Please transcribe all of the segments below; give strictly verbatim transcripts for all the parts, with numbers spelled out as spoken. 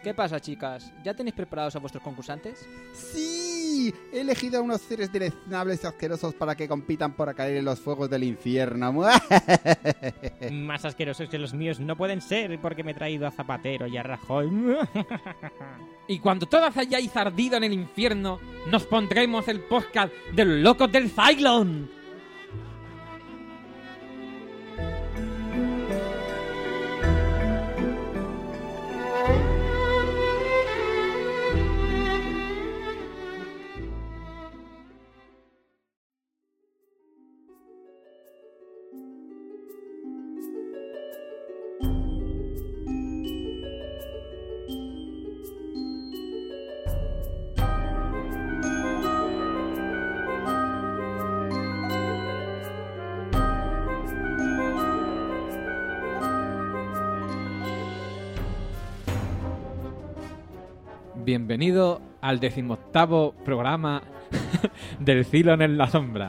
¿Qué pasa, chicas? ¿Ya tenéis preparados a vuestros concursantes? ¡Sí! He elegido a unos seres deleznables y asquerosos para que compitan por caer en los fuegos del infierno. Más asquerosos que los míos no pueden ser porque me he traído a Zapatero y a Rajoy. Y cuando todas hayáis ardido en el infierno, nos pondremos el podcast de los locos del Cylon. Bienvenido al decimoctavo programa del Cylon en la sombra.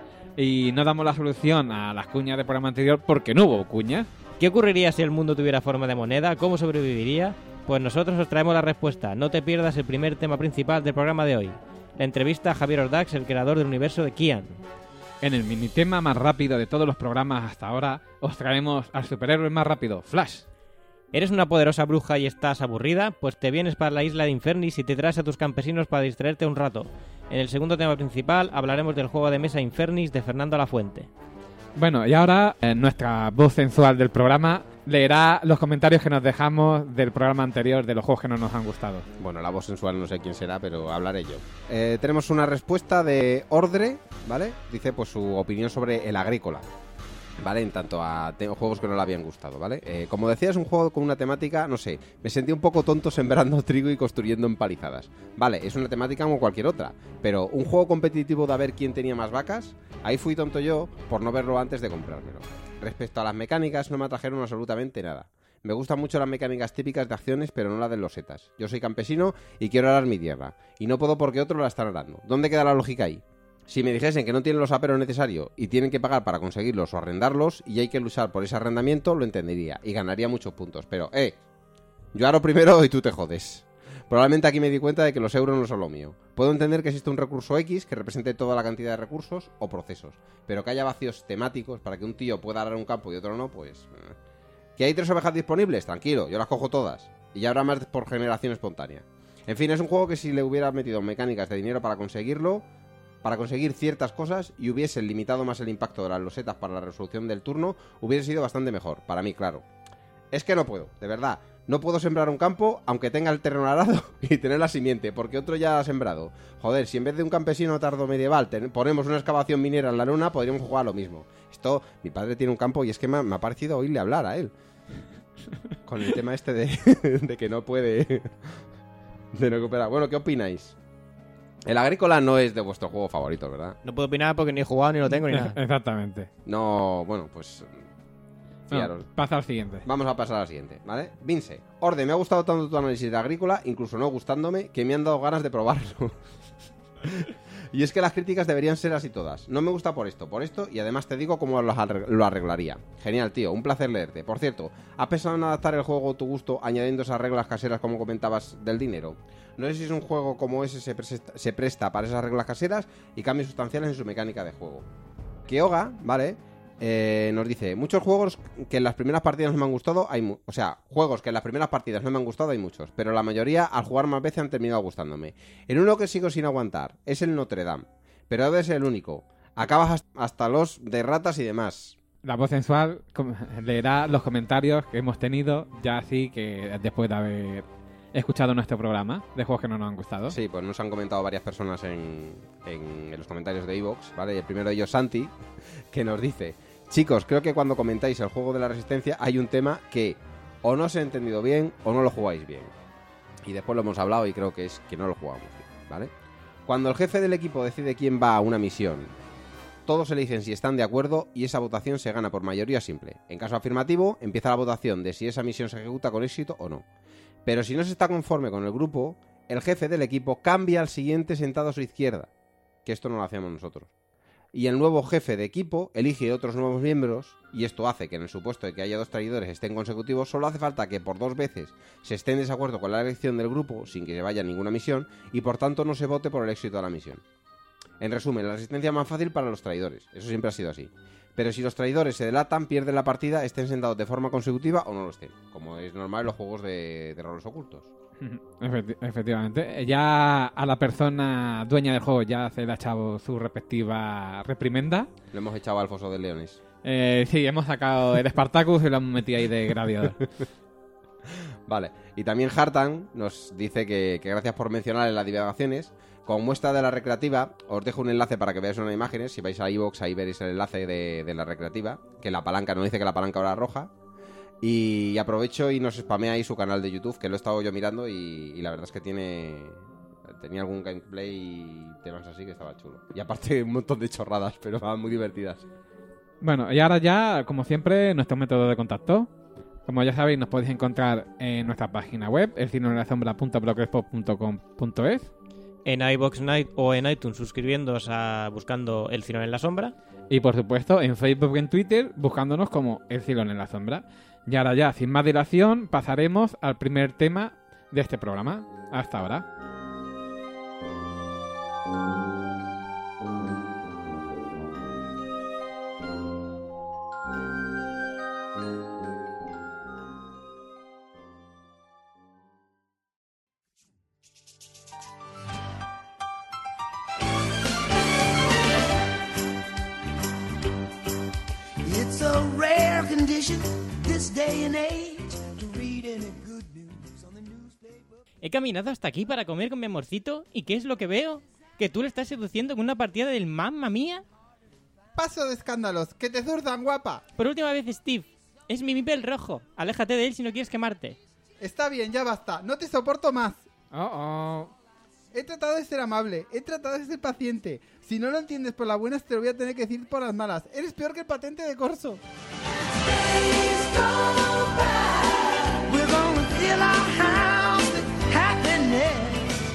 Y no damos la solución a las cuñas del programa anterior porque no hubo cuñas. ¿Qué ocurriría si el mundo tuviera forma de moneda? ¿Cómo sobreviviría? Pues nosotros os traemos la respuesta. No te pierdas el primer tema principal del programa de hoy. La entrevista a Javier Ordax, el creador del universo de Kian. En el minitema más rápido de todos los programas hasta ahora, os traemos al superhéroe más rápido, Flash. ¿Eres una poderosa bruja y estás aburrida? Pues te vienes para la isla de Infernis y te traes a tus campesinos para distraerte un rato. En el segundo tema principal hablaremos del juego de mesa Infernis de Fernando Lafuente. Bueno, y ahora eh, nuestra voz sensual del programa leerá los comentarios que nos dejamos del programa anterior de los juegos que no nos han gustado. Bueno, la voz sensual no sé quién será, pero hablaré yo. Eh, tenemos una respuesta de Ordre, ¿vale? Dice pues su opinión sobre el Agrícola. ¿Vale? En tanto a te- juegos que no le habían gustado, ¿vale? Eh, como decía, es un juego con una temática, no sé, me sentí un poco tonto sembrando trigo y construyendo empalizadas. Vale, es una temática como cualquier otra, pero un juego competitivo de a ver quién tenía más vacas, ahí fui tonto yo por no verlo antes de comprármelo. Respecto a las mecánicas, no me atrajeron absolutamente nada. Me gustan mucho las mecánicas típicas de acciones, pero no las de los setas. Yo soy campesino y quiero arar mi tierra, y no puedo porque otros la están arando. ¿Dónde queda la lógica ahí? Si me dijesen que no tienen los aperos necesarios y tienen que pagar para conseguirlos o arrendarlos y hay que luchar por ese arrendamiento, lo entendería y ganaría muchos puntos. Pero, eh, yo haré primero y tú te jodes. Probablemente aquí me di cuenta de que los euros no son lo mío. Puedo entender que existe un recurso X que represente toda la cantidad de recursos o procesos, pero que haya vacíos temáticos para que un tío pueda arar un campo y otro no, pues... Eh. ¿Que hay tres ovejas disponibles? Tranquilo, yo las cojo todas. Y ya habrá más por generación espontánea. En fin, es un juego que si le hubiera metido mecánicas de dinero para conseguirlo... para conseguir ciertas cosas y hubiese limitado más el impacto de las losetas para la resolución del turno, hubiese sido bastante mejor, para mí, claro. Es que no puedo, de verdad. No puedo sembrar un campo, aunque tenga el terreno arado y tener la simiente, porque otro ya ha sembrado. Joder, si en vez de un campesino tardo medieval ten- ponemos una excavación minera en la luna, podríamos jugar a lo mismo. Esto, mi padre tiene un campo y es que me ha, me ha parecido oírle hablar a él. Con el tema este de, de que no puede... de no cooperar. Bueno, ¿qué opináis? El Agrícola no es de vuestro juego favorito, ¿verdad? No puedo opinar porque ni he jugado, ni lo tengo, ni nada. Exactamente. No, bueno, pues... Fiaros. No, pasa al siguiente. Vamos a pasar al siguiente, ¿vale? Vince, Orde, me ha gustado tanto tu análisis de Agrícola, incluso no gustándome, que me han dado ganas de probarlo. Y es que las críticas deberían ser así todas. No me gusta por esto, por esto, y además te digo cómo lo arreg- lo arreglaría. Genial, tío, un placer leerte. Por cierto, ¿has pensado en adaptar el juego a tu gusto añadiendo esas reglas caseras como comentabas del dinero? No sé si es un juego como ese se presta, se presta para esas reglas caseras y cambios sustanciales en su mecánica de juego. Kyoga, ¿vale? Eh, nos dice, muchos juegos que en las primeras partidas no me han gustado, hay mu- o sea, juegos que en las primeras partidas no me han gustado hay muchos, pero la mayoría al jugar más veces han terminado gustándome. El uno que sigo sin aguantar es el Notre Dame, pero debe ser el único. Acabas hasta los de ratas y demás. La voz sensual com- leerá los comentarios que hemos tenido ya así que después de haber escuchado nuestro programa de juegos que no nos han gustado. Sí, pues nos han comentado varias personas en, en, en los comentarios de iVoox, ¿vale? Y el primero de ellos, Santi, que nos dice: chicos, creo que cuando comentáis el juego de la Resistencia hay un tema que o no os he entendido bien o no lo jugáis bien. Y después lo hemos hablado y creo que es que no lo jugamos bien, ¿vale? Cuando el jefe del equipo decide quién va a una misión, todos eligen si están de acuerdo y esa votación se gana por mayoría simple. En caso afirmativo, empieza la votación de si esa misión se ejecuta con éxito o no. Pero si no se está conforme con el grupo, el jefe del equipo cambia al siguiente sentado a su izquierda. Que esto no lo hacíamos nosotros. y el nuevo jefe de equipo elige otros nuevos miembros, y esto hace que en el supuesto de que haya dos traidores estén consecutivos, solo hace falta que por dos veces se esté en desacuerdo con la elección del grupo sin que se vaya a ninguna misión, y por tanto no se vote por el éxito de la misión. En resumen, la resistencia es más fácil para los traidores, eso siempre ha sido así. Pero si los traidores se delatan, pierden la partida, estén sentados de forma consecutiva o no lo estén, como es normal en los juegos de, de roles ocultos. Efecti- efectivamente. Ya a la persona dueña del juego ya se le ha echado su respectiva reprimenda. Le hemos echado al foso de leones. Eh, sí, hemos sacado el Spartacus y lo hemos metido ahí de gladiador. Vale, y también Hartan nos dice que, que gracias por mencionar en las divagaciones. Con muestra de la recreativa, os dejo un enlace para que veáis unas imágenes. Si vais a iVoox, ahí veréis el enlace de, de la recreativa. Que la palanca, nos dice que la palanca ahora es roja. Y aprovecho y nos spamea ahí su canal de YouTube, que lo he estado yo mirando y, y la verdad es que tiene... Tenía algún gameplay y temas así que estaba chulo. Y aparte un montón de chorradas, pero estaban muy divertidas. Bueno, y ahora ya, como siempre, nuestro método de contacto. Como ya sabéis, nos podéis encontrar en nuestra página web, el cine en la sombra punto blogspot punto com punto es. En iVoox Night o en iTunes suscribiéndoos a buscando El Cilón en la Sombra. Y por supuesto en Facebook y en Twitter buscándonos como El Cilón en la Sombra. Y ahora ya, sin más dilación, pasaremos al primer tema de este programa. Hasta ahora. It's a rare condition this day and age to read any good news on the newspaper. He caminado hasta aquí para comer con mi amorcito y ¿qué es lo que veo? ¿Que tú le estás seduciendo con una partida del Mamma Mía? Paso de escándalos, que te zurdan, guapa. Por última vez, Steve. Es mi Mipel rojo. Aléjate de él si no quieres quemarte. Está bien, ya basta, no te soporto más. Oh, oh. He tratado de ser amable, he tratado de ser paciente. Si no lo entiendes por las buenas, te lo voy a tener que decir por las malas. Eres peor que el patente de corso. We're gonna fill our house with happiness.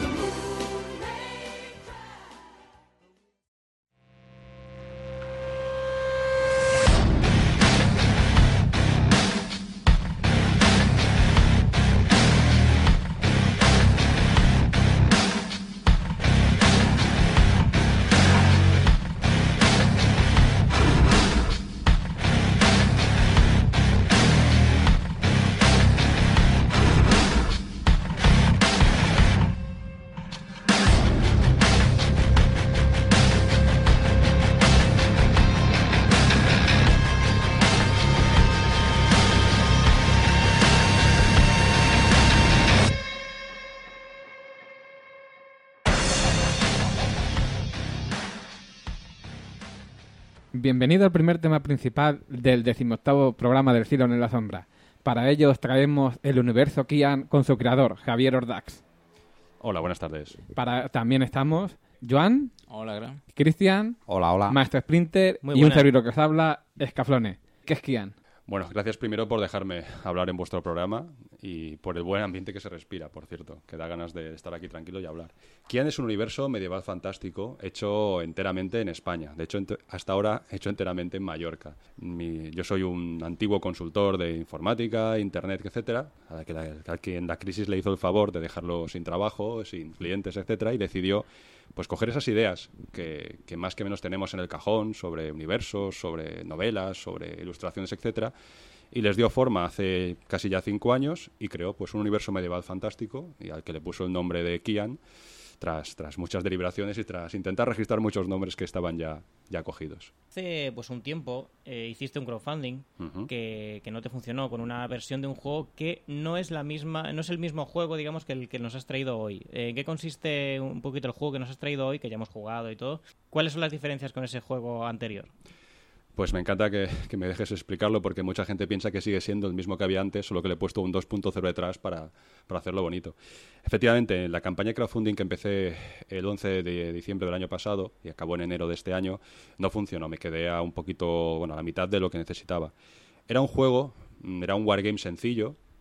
Bienvenido al primer tema principal del decimoctavo programa del Cilón en la Sombra. Para ello os traemos el universo Kian con su creador, Javier Ordax. Hola, buenas tardes. Para, también estamos Joan, Hola, gran. Cristian, Hola, hola. Maestro Splinter Muy y un buena. servidor que os habla, Escaflone. ¿Qué es Kian? Bueno, gracias primero por dejarme hablar en vuestro programa y por el buen ambiente que se respira, por cierto, que da ganas de estar aquí tranquilo y hablar. Kian es un universo medieval fantástico hecho enteramente en España. De hecho, ent- hasta ahora hecho enteramente en Mallorca. Mi- yo soy un antiguo consultor de informática, internet, etcétera, a que la, a quien la crisis le hizo el favor de dejarlo sin trabajo, sin clientes, etcétera, y decidió pues coger esas ideas que, que más que menos tenemos en el cajón sobre universos, sobre novelas, sobre ilustraciones, etcétera, y les dio forma hace casi ya cinco años y creó pues un universo medieval fantástico y al que le puso el nombre de Kian tras, tras muchas deliberaciones y tras intentar registrar muchos nombres que estaban ya, ya cogidos. Hace pues un tiempo eh, hiciste un crowdfunding Ujú. que, que no te funcionó con una versión de un juego que no es la misma, no es el mismo juego, digamos, que el que nos has traído hoy. Eh, ¿En qué consiste un poquito el juego que nos has traído hoy, que ya hemos jugado y todo? ¿Cuáles son las diferencias con ese juego anterior? Pues me encanta que, que me dejes explicarlo porque mucha gente piensa que sigue siendo el mismo que había antes, solo que le he puesto un dos punto cero detrás para, para hacerlo bonito. Efectivamente, en la campaña de crowdfunding que empecé el once de diciembre del año pasado y acabó en enero de este año, no funcionó, me quedé a un poquito, bueno, a la mitad de lo que necesitaba. Era un juego, era un wargame sencillo,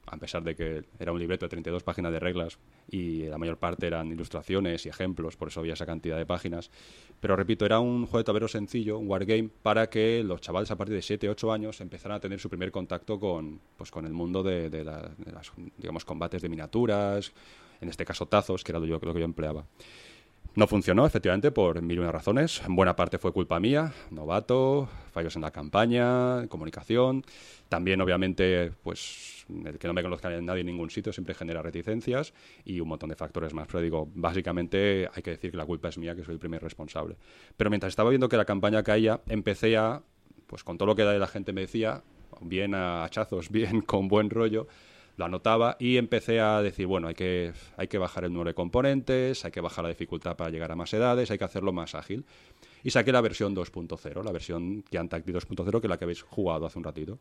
a pesar de que era un libreto de treinta y dos páginas de reglas y la mayor parte eran ilustraciones y ejemplos, por eso había esa cantidad de páginas. Pero repito, era un juego de tablero sencillo, un wargame, para que los chavales a partir de siete ocho años empezaran a tener su primer contacto con, pues, con el mundo de, de, la, de las, digamos, combates de miniaturas, en este caso tazos, que era lo, yo, lo que yo empleaba. No funcionó, efectivamente, por mil y una razones. En buena parte fue culpa mía, novato, fallos en la campaña, comunicación. También, obviamente, pues el que no me conozca nadie en ningún sitio siempre genera reticencias y un montón de factores más. Pero digo, básicamente hay que decir que la culpa es mía, que soy el primer responsable. Pero mientras estaba viendo que la campaña caía, empecé a, pues con todo lo que la gente me decía, bien a hachazos, bien con buen rollo, lo anotaba y empecé a decir, bueno, hay que, hay que bajar el número de componentes, hay que bajar la dificultad para llegar a más edades, hay que hacerlo más ágil. Y saqué la versión dos punto cero, la versión Giant Tactics dos punto cero, que es la que habéis jugado hace un ratito.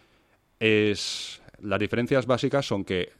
Es, las diferencias básicas son que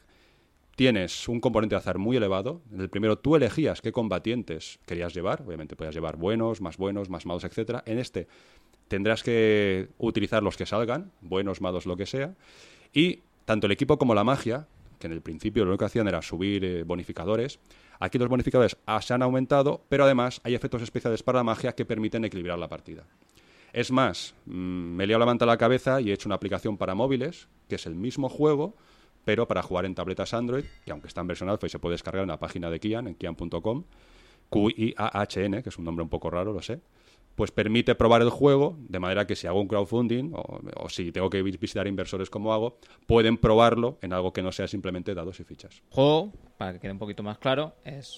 tienes un componente de azar muy elevado. En el primero tú elegías qué combatientes querías llevar. Obviamente podías llevar buenos, más buenos, más malos, etcétera. En este tendrás que utilizar los que salgan, buenos, malos, lo que sea. Y tanto el equipo como la magia, que en el principio lo único que hacían era subir eh, bonificadores, aquí los bonificadores ah, se han aumentado, pero además hay efectos especiales para la magia que permiten equilibrar la partida. Es más, mmm, me he liado la manta a la cabeza y he hecho una aplicación para móviles, que es el mismo juego, pero para jugar en tabletas Android, que aunque está en versión alfa y se puede descargar en la página de Kian, en kian punto com, Q I A H N, que es un nombre un poco raro, lo sé, pues permite probar el juego, de manera que si hago un crowdfunding o, o si tengo que visitar inversores como hago, pueden probarlo en algo que no sea simplemente dados y fichas. El juego, para que quede un poquito más claro, es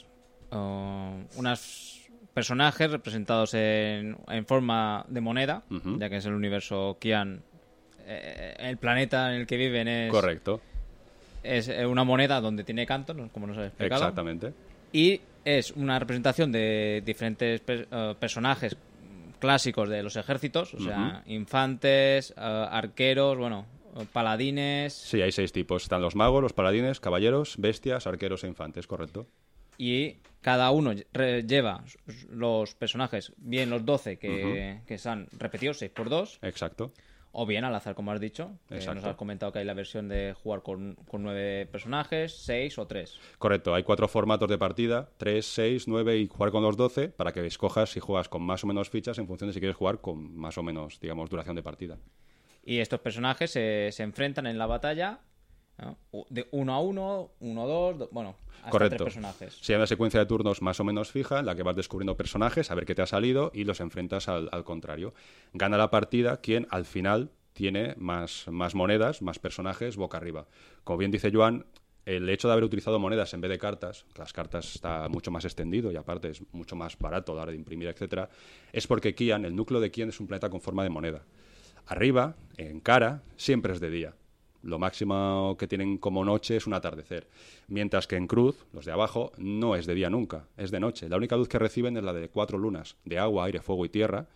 uh, unos personajes representados en, en forma de moneda, uh-huh. ya que es el universo Kian, eh, el planeta en el que viven es... Correcto. Es una moneda donde tiene cantos, como nos has explicado. Exactamente. Y es una representación de diferentes per, uh, personajes clásicos de los ejércitos, o sea, uh-huh. infantes, uh, arqueros, bueno, paladines... Sí, hay seis tipos. Están los magos, los paladines, caballeros, bestias, arqueros e infantes, correcto. Y cada uno lleva los personajes, bien los doce que, uh-huh. que están repetidos, seis por dos. Exacto. O bien al azar, como has dicho. Que nos has comentado que hay la versión de jugar con, con nueve personajes, seis o tres. Correcto, hay cuatro formatos de partida, tres, seis, nueve y jugar con los doce, para que escojas si juegas con más o menos fichas en función de si quieres jugar con más o menos, digamos, duración de partida. Y estos personajes se, se enfrentan en la batalla, ¿no? De uno a uno, uno a dos, do, bueno, hasta Correcto. tres personajes. Si hay una secuencia de turnos más o menos fija en la que vas descubriendo personajes, a ver qué te ha salido y los enfrentas al, al contrario. Gana la partida quien al final tiene más, más monedas, más personajes boca arriba. Como bien dice Joan, el hecho de haber utilizado monedas en vez de cartas, las cartas está mucho más extendido y aparte es mucho más barato a la hora de imprimir, etcétera, es porque Kian, el núcleo de Kian es un planeta con forma de moneda. Arriba, en cara, siempre es de día. Lo máximo que tienen como noche es un atardecer. Mientras que en cruz, los de abajo, no es de día nunca, es de noche. La única luz que reciben es la de cuatro lunas, de agua, aire, fuego y tierra,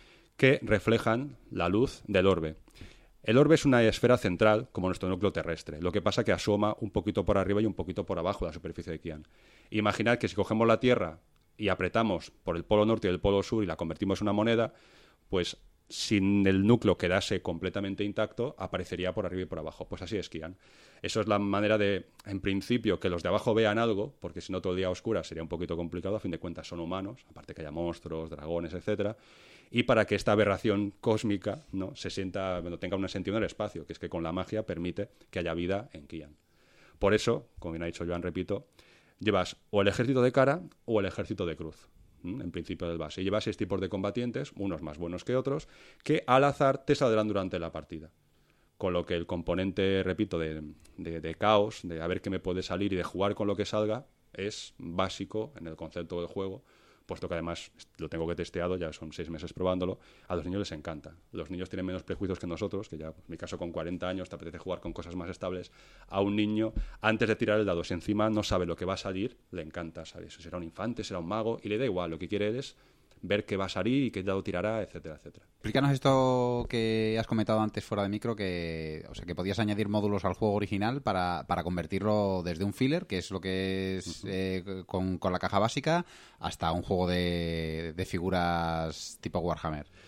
que reflejan la luz del orbe. El orbe es una esfera central, como nuestro núcleo terrestre. Lo que pasa que asoma un poquito por arriba y un poquito por abajo de la superficie de Kian. Imaginad que si cogemos la Tierra y apretamos por el polo norte y el polo sur y la convertimos en una moneda, pues sin el núcleo quedase completamente intacto, aparecería por arriba y por abajo. Pues así es Kian. Eso es la manera de, en principio, que los de abajo vean algo, porque si no todo el día a oscuras sería un poquito complicado, a fin de cuentas son humanos, aparte que haya monstruos, dragones, etcétera, y para que esta aberración cósmica, ¿no?, se sienta, bueno, tenga un sentido en el espacio, que es que con la magia permite que haya vida en Kian. Por eso, como bien ha dicho Joan, repito, llevas o el ejército de cara o el ejército de cruz. En principio del base. Y lleva seis tipos de combatientes, unos más buenos que otros, que al azar te saldrán durante la partida. Con lo que el componente, repito, de, de, de caos, de a ver qué me puede salir y de jugar con lo que salga, es básico en el concepto del juego, puesto que además lo tengo que testeado, ya son seis meses probándolo, a los niños les encanta. Los niños tienen menos prejuicios que nosotros, que ya, en mi caso, con cuarenta años te apetece jugar con cosas más estables. A un niño, antes de tirar el dado, si encima no sabe lo que va a salir, le encanta, ¿sabes? Será un infante, será un mago, y le da igual, lo que quiere es ver qué va a salir y qué dado tirará, etcétera, etcétera. Explícanos esto que has comentado antes fuera de micro, que, o sea, que podías añadir módulos al juego original para, para convertirlo desde un filler, que es lo que es uh-huh. eh, con, con la caja básica, hasta un juego de, de figuras tipo Warhammer.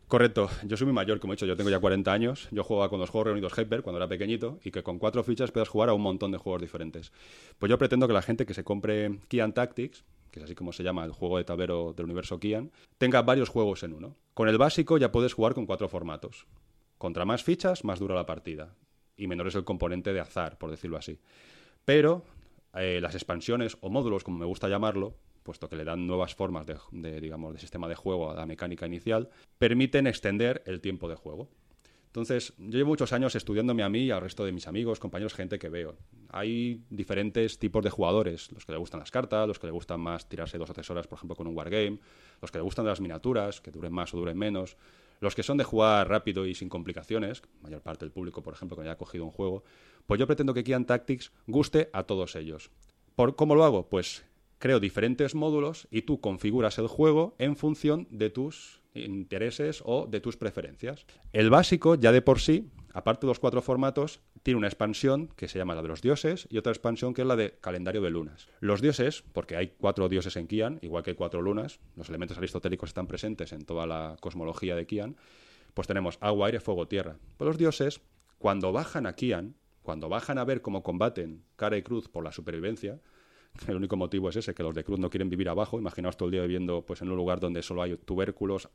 Correcto, yo soy muy mayor, como he dicho, yo tengo ya cuarenta años, yo jugaba con los juegos reunidos Hyper cuando era pequeñito y que con cuatro fichas puedas jugar a un montón de juegos diferentes. Pues yo pretendo que la gente que se compre Kian Tactics, que es así como se llama el juego de tablero del universo Kian, tenga varios juegos en uno. Con el básico ya puedes jugar con cuatro formatos. Contra más fichas, más dura la partida. Y menor es el componente de azar, por decirlo así. Pero eh, las expansiones o módulos, como me gusta llamarlo, puesto que le dan nuevas formas de, de, digamos, de sistema de juego a la mecánica inicial, permiten extender el tiempo de juego. Entonces, yo llevo muchos años estudiándome a mí y al resto de mis amigos, compañeros, gente que veo. Hay diferentes tipos de jugadores, los que le gustan las cartas, los que le gustan más tirarse dos o tres horas, por ejemplo, con un wargame, los que le gustan las miniaturas, que duren más o duren menos, los que son de jugar rápido y sin complicaciones, mayor parte del público, por ejemplo, que ya ha cogido un juego. Pues yo pretendo que Kian Tactics guste a todos ellos. ¿Por cómo lo hago? Pues creo diferentes módulos y tú configuras el juego en función de tus intereses o de tus preferencias. El básico, ya de por sí, aparte de los cuatro formatos, tiene una expansión que se llama la de los dioses y otra expansión que es la de calendario de lunas. Los dioses, porque hay cuatro dioses en Kian, igual que hay cuatro lunas, los elementos aristotélicos están presentes en toda la cosmología de Kian, pues tenemos agua, aire, fuego, tierra. Pues los dioses, cuando bajan a Kian, cuando bajan a ver cómo combaten cara y cruz por la supervivencia, el único motivo es ese, que los de cruz no quieren vivir abajo. Imaginaos todo el día viviendo pues, en un lugar donde solo hay tubérculos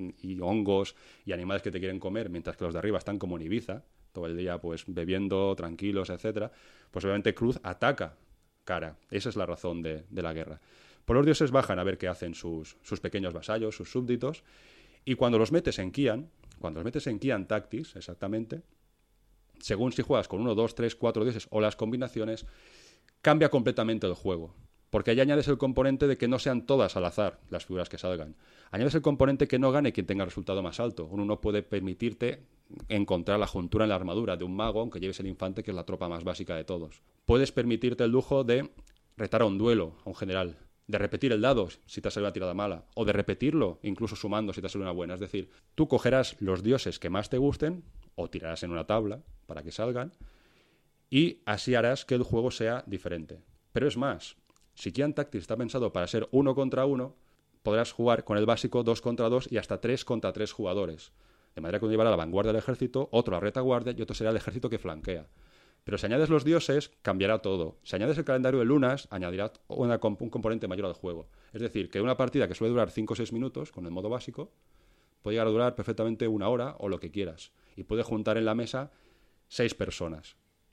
y hongos y animales que te quieren comer, mientras que los de arriba están como en Ibiza, todo el día pues bebiendo, tranquilos, etcétera. Pues obviamente cruz ataca cara. Esa es la razón de, de la guerra. Pues los dioses bajan a ver qué hacen sus, sus pequeños vasallos, sus súbditos, y cuando los metes en Kian, cuando los metes en Kian Tactics, exactamente, según si juegas con uno, dos, tres, cuatro dioses o las combinaciones, cambia completamente el juego, porque ahí añades el componente de que no sean todas al azar las figuras que salgan. Añades el componente que no gane quien tenga el resultado más alto. Uno no puede permitirte encontrar la juntura en la armadura de un mago, aunque lleves el infante, que es la tropa más básica de todos. Puedes permitirte el lujo de retar a un duelo, a un general, de repetir el dado si te ha salido una tirada mala, o de repetirlo incluso sumando si te ha salido una buena. Es decir, tú cogerás los dioses que más te gusten, o tirarás en una tabla para que salgan, y así harás que el juego sea diferente. Pero es más, si Kian Tactics está pensado para ser uno contra uno, podrás jugar con el básico dos contra dos y hasta tres contra tres jugadores. De manera que uno llevará la vanguardia del ejército, otro la retaguardia y otro será el ejército que flanquea. Pero si añades los dioses, cambiará todo. Si añades el calendario de lunas, añadirá una, un componente mayor al juego. Es decir, que una partida que suele durar cinco o seis minutos, con el modo básico, puede llegar a durar perfectamente una hora o lo que quieras. Y puede juntar en la mesa seis personas.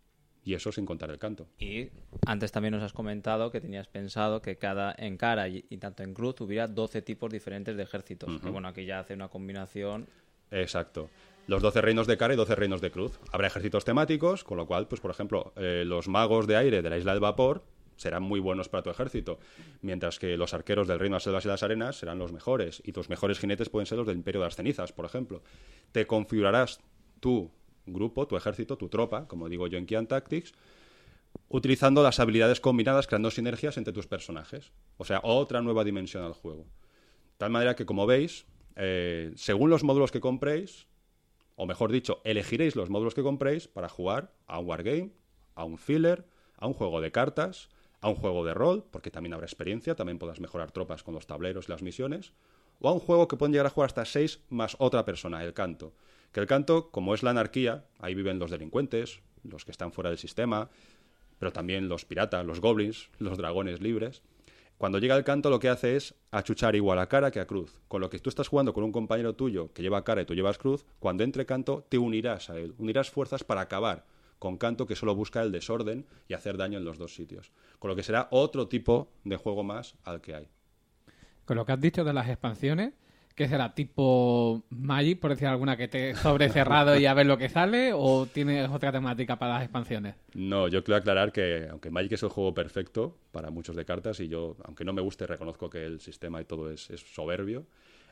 Y eso sin contar el canto. Y antes también nos has comentado que tenías pensado que cada en cara y, y tanto en cruz hubiera doce tipos diferentes de ejércitos. Uh-huh. Que bueno, aquí ya hace una combinación. Exacto. Los doce reinos de cara y doce reinos de cruz. Habrá ejércitos temáticos, con lo cual, pues por ejemplo, eh, los magos de aire de la isla del vapor serán muy buenos para tu ejército, mientras que los arqueros del reino de las selvas y las arenas serán los mejores, y tus mejores jinetes pueden ser los del imperio de las cenizas, por ejemplo. Te configurarás tú grupo, tu ejército, tu tropa, como digo yo en Kian Tactics, utilizando las habilidades combinadas, creando sinergias entre tus personajes. O sea, otra nueva dimensión al juego. De tal manera que, como veis, eh, según los módulos que compréis, o mejor dicho, elegiréis los módulos que compréis para jugar a un wargame, a un filler, a un juego de cartas, a un juego de rol, porque también habrá experiencia, también podrás mejorar tropas con los tableros y las misiones, o a un juego que pueden llegar a jugar hasta seis más otra persona, el canto. Que el canto, como es la anarquía, ahí viven los delincuentes, los que están fuera del sistema, pero también los piratas, los goblins, los dragones libres. Cuando llega el canto lo que hace es achuchar igual a cara que a cruz. Con lo que tú estás jugando con un compañero tuyo que lleva cara y tú llevas cruz, cuando entre canto te unirás a él, unirás fuerzas para acabar con canto que solo busca el desorden y hacer daño en los dos sitios. Con lo que será otro tipo de juego más al que hay. Con lo que has dicho de las expansiones, ¿qué será? ¿Tipo Magic, por decir alguna, que te sobre cerrado y a ver lo que sale? ¿O tienes otra temática para las expansiones? No, yo quiero aclarar que, aunque Magic es el juego perfecto para muchos de cartas, y yo, aunque no me guste, reconozco que el sistema y todo es, es soberbio,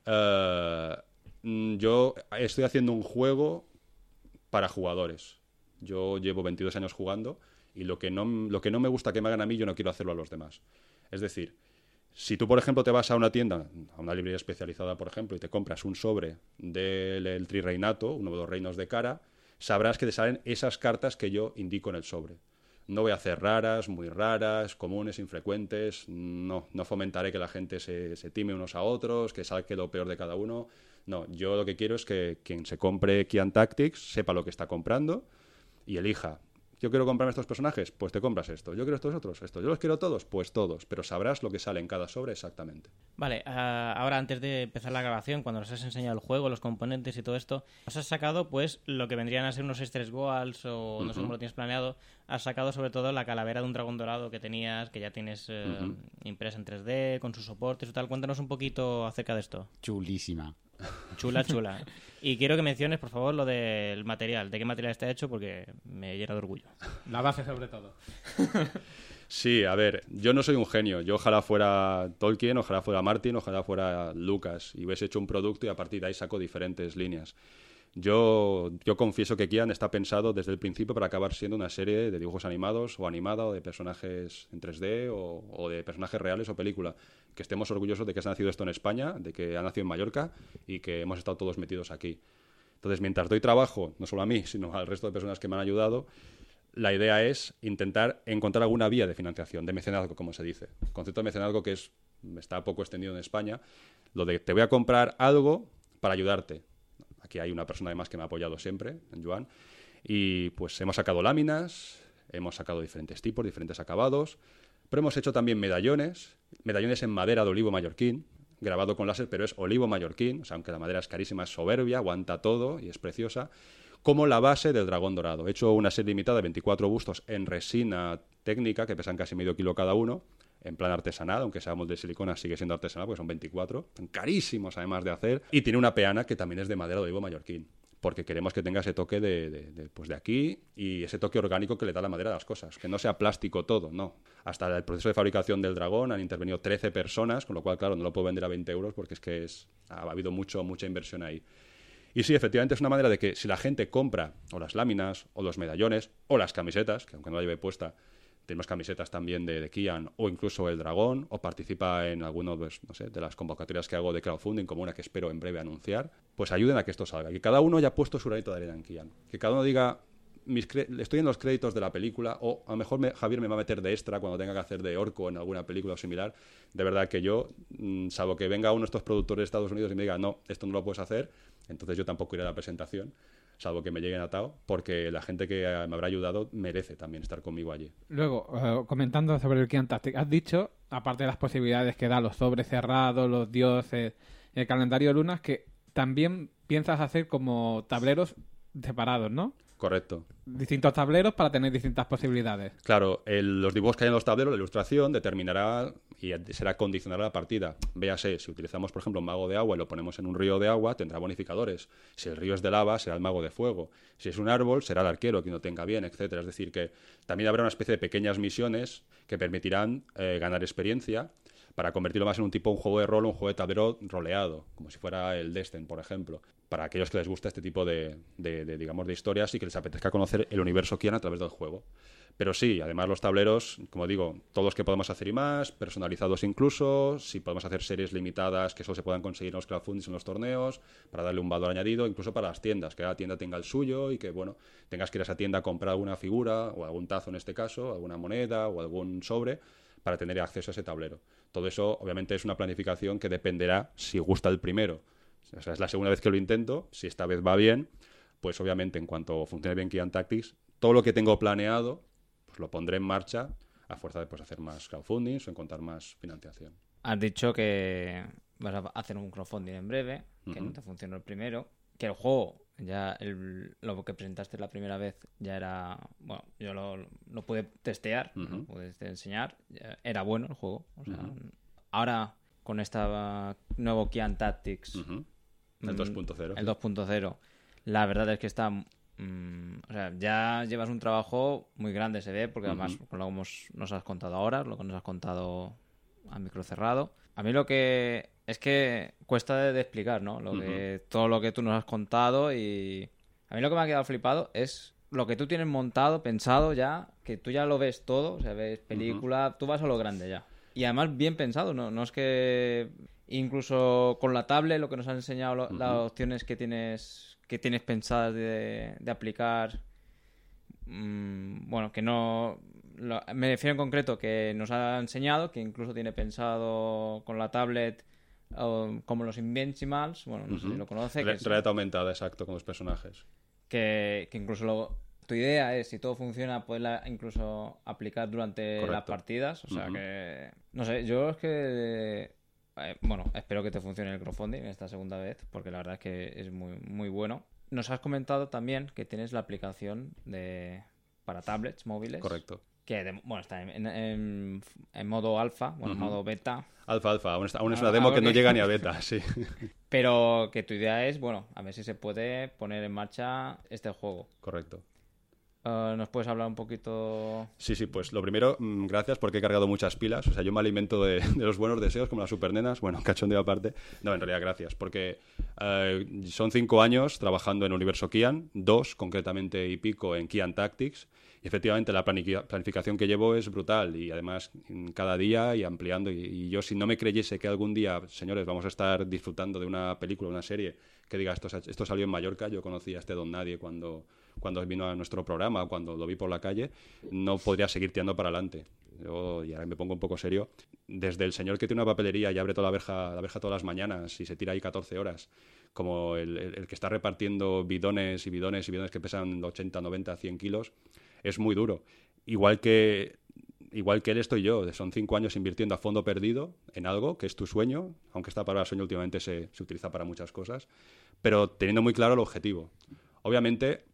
uh, yo estoy haciendo un juego para jugadores. Yo llevo veintidós años jugando y lo que no, lo que no me gusta que me hagan a mí, yo no quiero hacerlo a los demás. Es decir, si tú, por ejemplo, te vas a una tienda, a una librería especializada, por ejemplo, y te compras un sobre del Trireinato, uno de los reinos de cara, sabrás que te salen esas cartas que yo indico en el sobre. No voy a hacer raras, muy raras, comunes, infrecuentes. No, no fomentaré que la gente se, se time unos a otros, que saque lo peor de cada uno. No, yo lo que quiero es que quien se compre Kian Tactics sepa lo que está comprando y elija. Yo quiero comprarme estos personajes, pues te compras esto. Yo quiero estos otros, esto. Yo los quiero todos, pues todos. Pero sabrás lo que sale en cada sobre exactamente. Vale, uh, ahora antes de empezar la grabación, cuando nos has enseñado el juego, los componentes y todo esto, nos has sacado pues lo que vendrían a ser unos estrés goals o no uh-huh. sé cómo lo tienes planeado. Has sacado sobre todo la calavera de un dragón dorado que tenías, que ya tienes uh, uh-huh. impresa en tres D, con sus soportes y tal. Cuéntanos un poquito acerca de esto. Chulísima. Chula, chula. Y quiero que menciones, por favor, lo del material. ¿De qué material está hecho? Porque me llena de orgullo. La base sobre todo. Sí, a ver, yo no soy un genio. Yo ojalá fuera Tolkien, ojalá fuera Martin, ojalá fuera Lucas y hubiese hecho un producto y a partir de ahí saco diferentes líneas. Yo, yo confieso que Kian está pensado desde el principio para acabar siendo una serie de dibujos animados o animada o de personajes en tres D o, o de personajes reales o película. Que estemos orgullosos de que se ha nacido esto en España, de que ha nacido en Mallorca y que hemos estado todos metidos aquí. Entonces, mientras doy trabajo, no solo a mí, sino al resto de personas que me han ayudado, la idea es intentar encontrar alguna vía de financiación, de mecenazgo, como se dice. El concepto de mecenazgo que es, está poco extendido en España, lo de te voy a comprar algo para ayudarte. Aquí hay una persona además que me ha apoyado siempre, en Joan, y pues hemos sacado láminas, hemos sacado diferentes tipos, diferentes acabados, pero hemos hecho también medallones, medallones en madera de olivo mallorquín, grabado con láser, pero es olivo mallorquín, o sea, aunque la madera es carísima, es soberbia, aguanta todo y es preciosa, como la base del dragón dorado. He hecho una serie limitada de veinticuatro bustos en resina técnica, que pesan casi medio kilo cada uno, en plan artesanal, aunque seamos de silicona, sigue siendo artesanal, porque son veinticuatro, son carísimos además de hacer, y tiene una peana que también es de madera de olivo mallorquín, porque queremos que tenga ese toque de, de, de, pues de aquí y ese toque orgánico que le da la madera a las cosas, que no sea plástico todo, no. Hasta el proceso de fabricación del dragón han intervenido trece personas, con lo cual, claro, no lo puedo vender a veinte euros porque es que es, ha habido mucho, mucha inversión ahí. Y sí, efectivamente es una manera de que si la gente compra o las láminas, o los medallones, o las camisetas, que aunque no la lleve puesta, tenemos camisetas también de, de Kian, o incluso el dragón, o participa en alguno pues, no sé, de las convocatorias que hago de crowdfunding, como una que espero en breve anunciar, pues ayuden a que esto salga. Que cada uno haya puesto su granito de arena en Kian. Que cada uno diga, mis cre- estoy en los créditos de la película, o a lo mejor me, Javier me va a meter de extra cuando tenga que hacer de orco en alguna película o similar. De verdad que yo, mmm, salvo que venga uno de estos productores de Estados Unidos y me diga, no, esto no lo puedes hacer, entonces yo tampoco iré a la presentación, salvo que me lleguen atado, porque la gente que me habrá ayudado merece también estar conmigo allí. Luego, uh, comentando sobre el Kian Tactics, has dicho, aparte de las posibilidades que da los sobres cerrados, los dioses, el calendario de lunas, que también piensas hacer como tableros separados, ¿no? Correcto. Distintos tableros para tener distintas posibilidades. Claro, el, los dibujos que hay en los tableros, la ilustración, determinará y será condicional a la partida. Véase, si utilizamos, por ejemplo, un mago de agua y lo ponemos en un río de agua, tendrá bonificadores. Si el río es de lava, será el mago de fuego. Si es un árbol, será el arquero, quien lo tenga bien, etcétera. Es decir, que también habrá una especie de pequeñas misiones que permitirán eh, ganar experiencia para convertirlo más en un tipo, un juego de rol, un juego de tablero roleado, como si fuera el Destin, por ejemplo, para aquellos que les gusta este tipo de, de, de, digamos, de historias y que les apetezca conocer el universo Kian a través del juego. Pero sí, además los tableros, como digo, todos los que podemos hacer y más, personalizados incluso, si podemos hacer series limitadas que solo se puedan conseguir en los crowdfundings, en los torneos, para darle un valor añadido, incluso para las tiendas, que cada tienda tenga el suyo y que, bueno, tengas que ir a esa tienda a comprar alguna figura, o algún tazo en este caso, alguna moneda o algún sobre, para tener acceso a ese tablero. Todo eso, obviamente, es una planificación que dependerá si gusta el primero. O sea, es la segunda vez que lo intento. Si esta vez va bien, pues obviamente, en cuanto funcione bien Kian Tactics, todo lo que tengo planeado, pues lo pondré en marcha a fuerza de pues, hacer más crowdfundings o encontrar más financiación. Has dicho que vas a hacer un crowdfunding en breve, que Uh-huh. no te funcionó el primero, que el juego, ya el, lo que presentaste la primera vez, ya era... Bueno, yo lo, lo pude testear, Uh-huh. lo pude enseñar, ya era bueno el juego. O sea, Uh-huh. ahora, con este nuevo Kian Tactics, Uh-huh. El dos punto cero. el dos punto cero, la verdad es que está... mm, o sea, ya llevas un trabajo muy grande, se ve, porque además Uh-huh. con lo que hemos- nos has contado ahora, lo que nos has contado a micro cerrado. A mí lo que es que cuesta de, de explicar, ¿no? Lo que, todo lo que tú nos has contado, y a mí lo que me ha quedado flipado es lo que tú tienes montado, pensado ya, que tú ya lo ves todo, o sea, ves película, tú vas a lo grande ya. Y además bien pensado, ¿no? No es que incluso con la tablet, lo que nos han enseñado, lo- Ujú. las opciones que tienes que tienes pensadas de, de aplicar, mmm, bueno, que no... Lo, me refiero en concreto que nos ha enseñado que incluso tiene pensado con la tablet uh, como los Invincimals, bueno, no uh-huh. sé si lo conoce. Re- que realidad aumentada, exacto, con los personajes. Que, que incluso lo, tu idea es, si todo funciona, poderla incluso aplicar durante Correcto. las partidas. O sea uh-huh. que... No sé, yo es que... Eh, bueno, espero que te funcione el crowdfunding esta segunda vez, porque la verdad es que es muy, muy bueno. Nos has comentado también que tienes la aplicación de para tablets móviles. Correcto. Que de, bueno, está en, en, en modo alfa, bueno, en uh-huh. modo beta. Alfa, alfa, aún, está, aún es una demo que no llega ni a beta, sí. Pero que tu idea es, bueno, a ver si se puede poner en marcha este juego. Correcto. Uh, ¿Nos puedes hablar un poquito? Sí, sí, pues lo primero, mmm, gracias porque he cargado muchas pilas. O sea, yo me alimento de, de los buenos deseos, como las supernenas. Bueno, cachondeo aparte. No, en realidad, gracias. Porque uh, son cinco años trabajando en Universo Kian, dos concretamente y pico en Kian Tactics. Y efectivamente la planific- planificación que llevo es brutal. Y además, cada día y ampliando. Y, y yo, si no me creyese que algún día, señores, vamos a estar disfrutando de una película, una serie, que diga, esto, esto salió en Mallorca, yo conocí a este Don Nadie cuando... cuando vino a nuestro programa, cuando lo vi por la calle, no podría seguir tirando para adelante. Yo, y ahora me pongo un poco serio, desde el señor que tiene una papelería y abre toda la verja, la verja todas las mañanas y se tira ahí catorce horas, como el, el, el que está repartiendo bidones y bidones y bidones que pesan ochenta, noventa, cien kilos, es muy duro. Igual que, igual que él estoy yo, son cinco años invirtiendo a fondo perdido en algo que es tu sueño, aunque esta palabra sueño últimamente se, se utiliza para muchas cosas, pero teniendo muy claro el objetivo. Obviamente,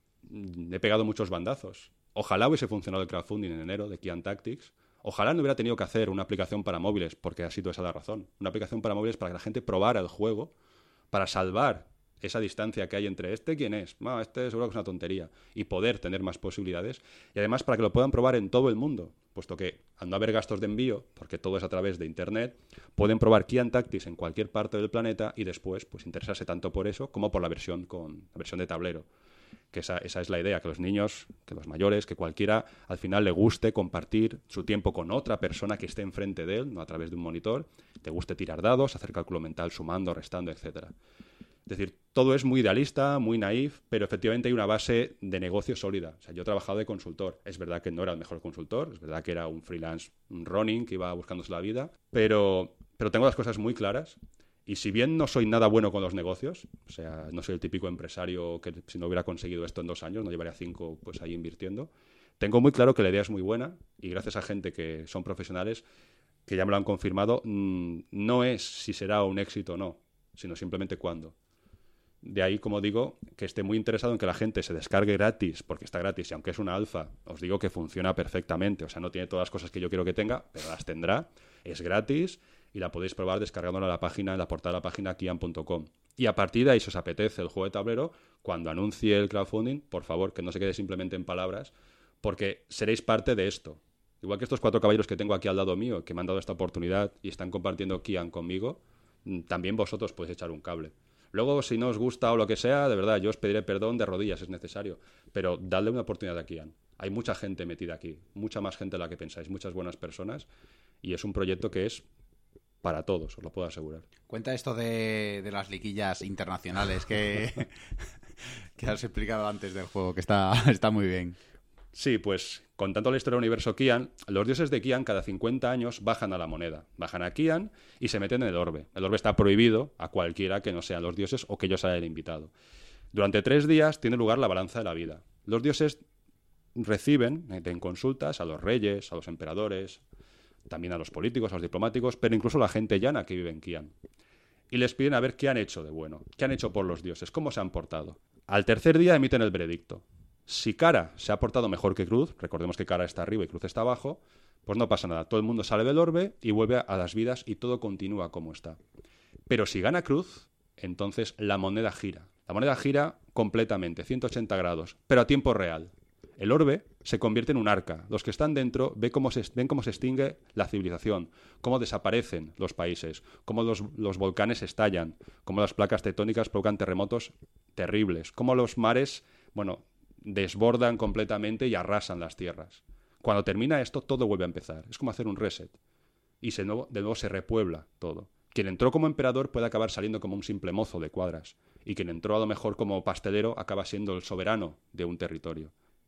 he pegado muchos bandazos. Ojalá hubiese funcionado el crowdfunding en enero de Kian Tactics. Ojalá no hubiera tenido que hacer una aplicación para móviles, porque ha sido esa la razón. Una aplicación para móviles para que la gente probara el juego, para salvar esa distancia que hay entre este, ¿quién es? No, este seguro que es una tontería. Y poder tener más posibilidades. Y además para que lo puedan probar en todo el mundo, puesto que al no haber gastos de envío, porque todo es a través de Internet, pueden probar Kian Tactics en cualquier parte del planeta y después pues interesarse tanto por eso como por la versión, con, la versión de tablero. Que esa, esa es la idea, que los niños, que los mayores, que cualquiera al final le guste compartir su tiempo con otra persona que esté enfrente de él, no a través de un monitor, te guste tirar dados, hacer cálculo mental sumando, restando, etcétera. Es decir, todo es muy idealista, muy naif, pero efectivamente hay una base de negocio sólida. O sea, yo he trabajado de consultor. Es verdad que no era el mejor consultor, es verdad que era un freelance, un running que iba buscándose la vida, pero, pero tengo las cosas muy claras. Y si bien no soy nada bueno con los negocios, o sea, no soy el típico empresario que si no hubiera conseguido esto en dos años, no llevaría cinco pues ahí invirtiendo, tengo muy claro que la idea es muy buena y gracias a gente que son profesionales, que ya me lo han confirmado, mmm, no es si será un éxito o no, sino simplemente cuándo. De ahí, como digo, que esté muy interesado en que la gente se descargue gratis, porque está gratis, y aunque es una alfa, os digo que funciona perfectamente. O sea, no tiene todas las cosas que yo quiero que tenga, pero las tendrá. Es gratis y la podéis probar descargándola en la página, en la portada de la página kian punto com. Y a partir de ahí, si os apetece el juego de tablero, cuando anuncie el crowdfunding, por favor, que no se quede simplemente en palabras, porque seréis parte de esto. Igual que estos cuatro caballeros que tengo aquí al lado mío, que me han dado esta oportunidad y están compartiendo Kian conmigo, también vosotros podéis echar un cable. Luego, si no os gusta o lo que sea, de verdad, yo os pediré perdón de rodillas, es necesario. Pero dadle una oportunidad a Kian. Hay mucha gente metida aquí, mucha más gente de la que pensáis, muchas buenas personas, y es un proyecto que es para todos, os lo puedo asegurar. Cuenta esto de, de las liguillas internacionales que, que has explicado antes del juego, que está, está muy bien. Sí, pues contando la historia del universo Kian, los dioses de Kian cada cincuenta años bajan a la moneda, bajan a Kian y se meten en el orbe. El orbe está prohibido a cualquiera que no sean los dioses o que ellos hayan invitado. Durante tres días tiene lugar la balanza de la vida. Los dioses reciben en consultas a los reyes, a los emperadores, también a los políticos, a los diplomáticos, pero incluso a la gente llana que vive en Kian. Y les piden a ver qué han hecho de bueno, qué han hecho por los dioses, cómo se han portado. Al tercer día emiten el veredicto. Si Kara se ha portado mejor que Cruz, recordemos que Kara está arriba y Cruz está abajo, pues no pasa nada. Todo el mundo sale del orbe y vuelve a las vidas y todo continúa como está. Pero si gana Cruz, entonces la moneda gira. La moneda gira completamente, ciento ochenta grados, pero a tiempo real. El orbe se convierte en un arca. Los que están dentro ven cómo se, ven cómo se extingue la civilización, cómo desaparecen los países, cómo los, los volcanes estallan, cómo las placas tectónicas provocan terremotos terribles, cómo los mares, bueno, desbordan completamente y arrasan las tierras. Cuando termina esto, todo vuelve a empezar. Es como hacer un reset. Y se, de nuevo se repuebla todo. Quien entró como emperador puede acabar saliendo como un simple mozo de cuadras. Y quien entró a lo mejor como pastelero acaba siendo el soberano de un territorio.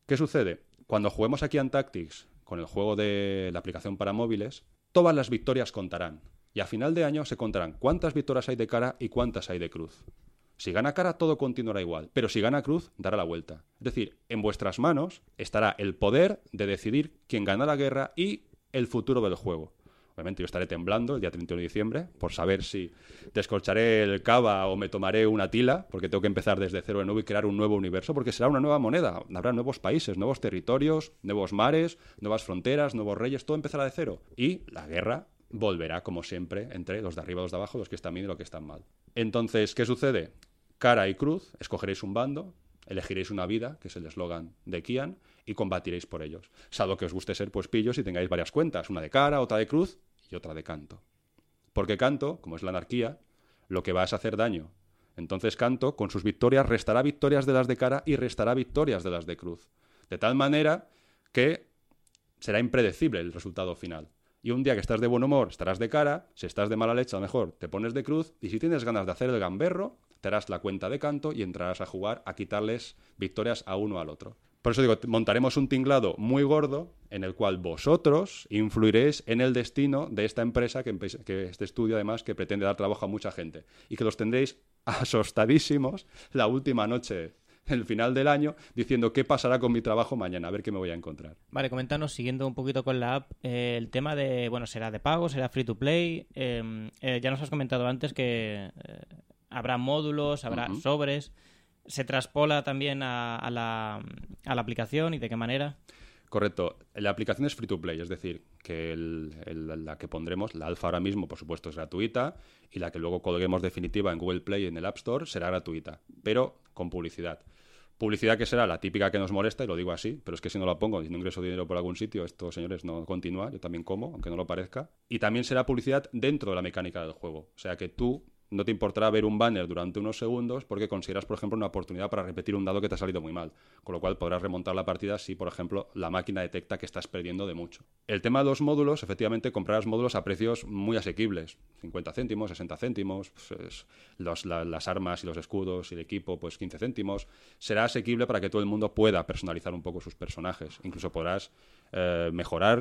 ¿Qué sucede? Cuando juguemos aquí en Tactics con el juego de la aplicación para móviles, todas las victorias contarán. Y a final de año se contarán cuántas victorias hay de cara y cuántas hay de cruz. Si gana cara, todo continuará igual. Pero si gana cruz, dará la vuelta. Es decir, en vuestras manos estará el poder de decidir quién gana la guerra y el futuro del juego. Obviamente yo estaré temblando el día treinta y uno de diciembre por saber si descorcharé el cava o me tomaré una tila, porque tengo que empezar desde cero de nuevo y crear un nuevo universo, porque será una nueva moneda. Habrá nuevos países, nuevos territorios, nuevos mares, nuevas fronteras, nuevos reyes, todo empezará de cero. Y la guerra volverá, como siempre, entre los de arriba y los de abajo, los que están bien y los que están mal. Entonces, ¿qué sucede? Cara y cruz, escogeréis un bando, elegiréis una vida, que es el eslogan de Kian, y combatiréis por ellos. Salvo que os guste ser pues pillos y tengáis varias cuentas, una de cara, otra de cruz y otra de canto. Porque canto, como es la anarquía, lo que va es hacer daño. Entonces canto, con sus victorias, restará victorias de las de cara y restará victorias de las de cruz. De tal manera que será impredecible el resultado final. Y un día que estás de buen humor, estarás de cara, si estás de mala leche, a lo mejor te pones de cruz, y si tienes ganas de hacer el gamberro, te harás la cuenta de canto y entrarás a jugar a quitarles victorias a uno al otro. Por eso digo, montaremos un tinglado muy gordo en el cual vosotros influiréis en el destino de esta empresa, que, que este estudio además, que pretende dar trabajo a mucha gente. Y que los tendréis asustadísimos la última noche, el final del año, diciendo qué pasará con mi trabajo mañana, a ver qué me voy a encontrar. Vale, coméntanos, siguiendo un poquito con la app, eh, el tema de, bueno, ¿será de pago, será free to play? Eh, eh, ya nos has comentado antes que eh, habrá módulos, habrá uh-huh. sobres. ¿Se traspola también a, a, la, a la aplicación y de qué manera? Correcto. La aplicación es free to play, es decir, que el, el, la que pondremos, la alfa ahora mismo, por supuesto, es gratuita, y la que luego colguemos definitiva en Google Play y en el App Store será gratuita, pero con publicidad. Publicidad que será la típica que nos molesta, y lo digo así, pero es que si no la pongo y no ingreso dinero por algún sitio, esto, señores, no continúa, yo también como, aunque no lo parezca. Y también será publicidad dentro de la mecánica del juego, o sea que tú no te importará ver un banner durante unos segundos porque consideras, por ejemplo, una oportunidad para repetir un dado que te ha salido muy mal, con lo cual podrás remontar la partida si, por ejemplo, la máquina detecta que estás perdiendo de mucho. El tema de los módulos, efectivamente, comprarás módulos a precios muy asequibles, cincuenta céntimos, sesenta céntimos, pues, los, la, las armas y los escudos y el equipo, pues quince céntimos. Será asequible para que todo el mundo pueda personalizar un poco sus personajes. Incluso podrás eh, mejorar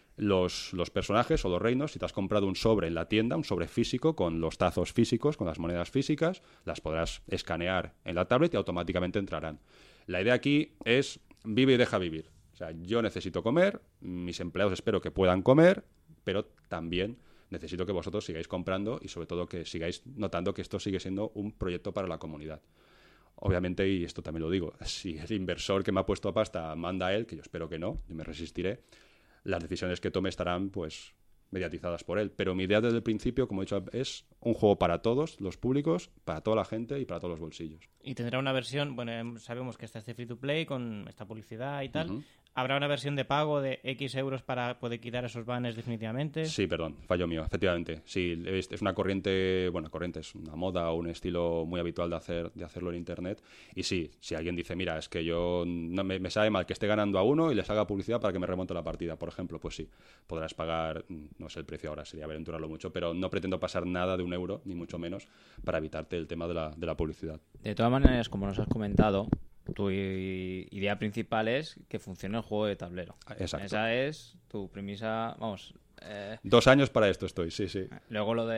Los, los personajes o los reinos. Si te has comprado un sobre en la tienda, un sobre físico con los tazos físicos, con las monedas físicas, las podrás escanear en la tablet y automáticamente entrarán. La idea aquí es vive y deja vivir. O sea, yo necesito comer, mis empleados espero que puedan comer, pero también necesito que vosotros sigáis comprando y sobre todo que sigáis notando que esto sigue siendo un proyecto para la comunidad. Obviamente, y esto también lo digo, si el inversor que me ha puesto a pasta manda a él, que yo espero que no, yo me resistiré, las decisiones que tome estarán pues mediatizadas por él. Pero mi idea desde el principio, como he dicho, es un juego para todos los públicos, para toda la gente y para todos los bolsillos. Y tendrá una versión, bueno, sabemos que está este free to play con esta publicidad y tal. Uh-huh. ¿Habrá una versión de pago de X euros para poder quitar esos banners definitivamente? Sí, perdón, fallo mío, efectivamente. Sí, es, es una corriente, bueno, corriente es una moda o un estilo muy habitual de hacer de hacerlo en Internet. Y sí, si alguien dice, mira, es que yo no me, me sabe mal que esté ganando a uno y les haga publicidad para que me remonte la partida, por ejemplo, pues sí, podrás pagar, no sé el precio ahora, sería aventurarlo mucho, pero no pretendo pasar nada de un euro, ni mucho menos, para evitarte el tema de la, de la publicidad. De todas maneras, como nos has comentado, tu idea principal es que funcione el juego de tablero. Exacto. Esa es tu premisa, vamos. Eh... Dos años para esto estoy, sí, sí. Luego lo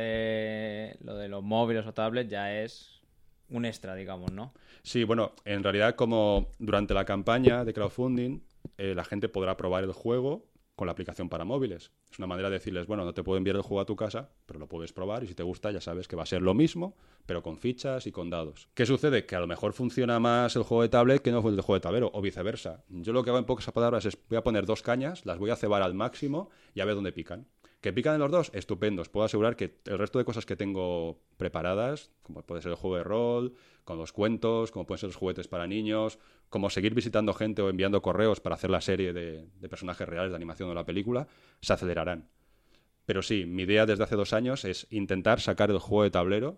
de lo de los móviles o tablets ya es un extra, digamos, ¿no? Sí, bueno, en realidad como durante la campaña de crowdfunding eh, la gente podrá probar el juego con la aplicación para móviles. Es una manera de decirles, bueno, no te puedo enviar el juego a tu casa, pero lo puedes probar y si te gusta ya sabes que va a ser lo mismo, pero con fichas y con dados. ¿Qué sucede? Que a lo mejor funciona más el juego de tablet que no el de juego de tablero, o viceversa. Yo lo que hago en pocas palabras es, voy a poner dos cañas, las voy a cebar al máximo y a ver dónde pican. ¿Que pican en los dos? Estupendo. Os puedo asegurar que el resto de cosas que tengo preparadas, como puede ser el juego de rol, con los cuentos, como pueden ser los juguetes para niños, como seguir visitando gente o enviando correos para hacer la serie de, de personajes reales de animación de la película, se acelerarán. Pero sí, mi idea desde hace dos años es intentar sacar el juego de tablero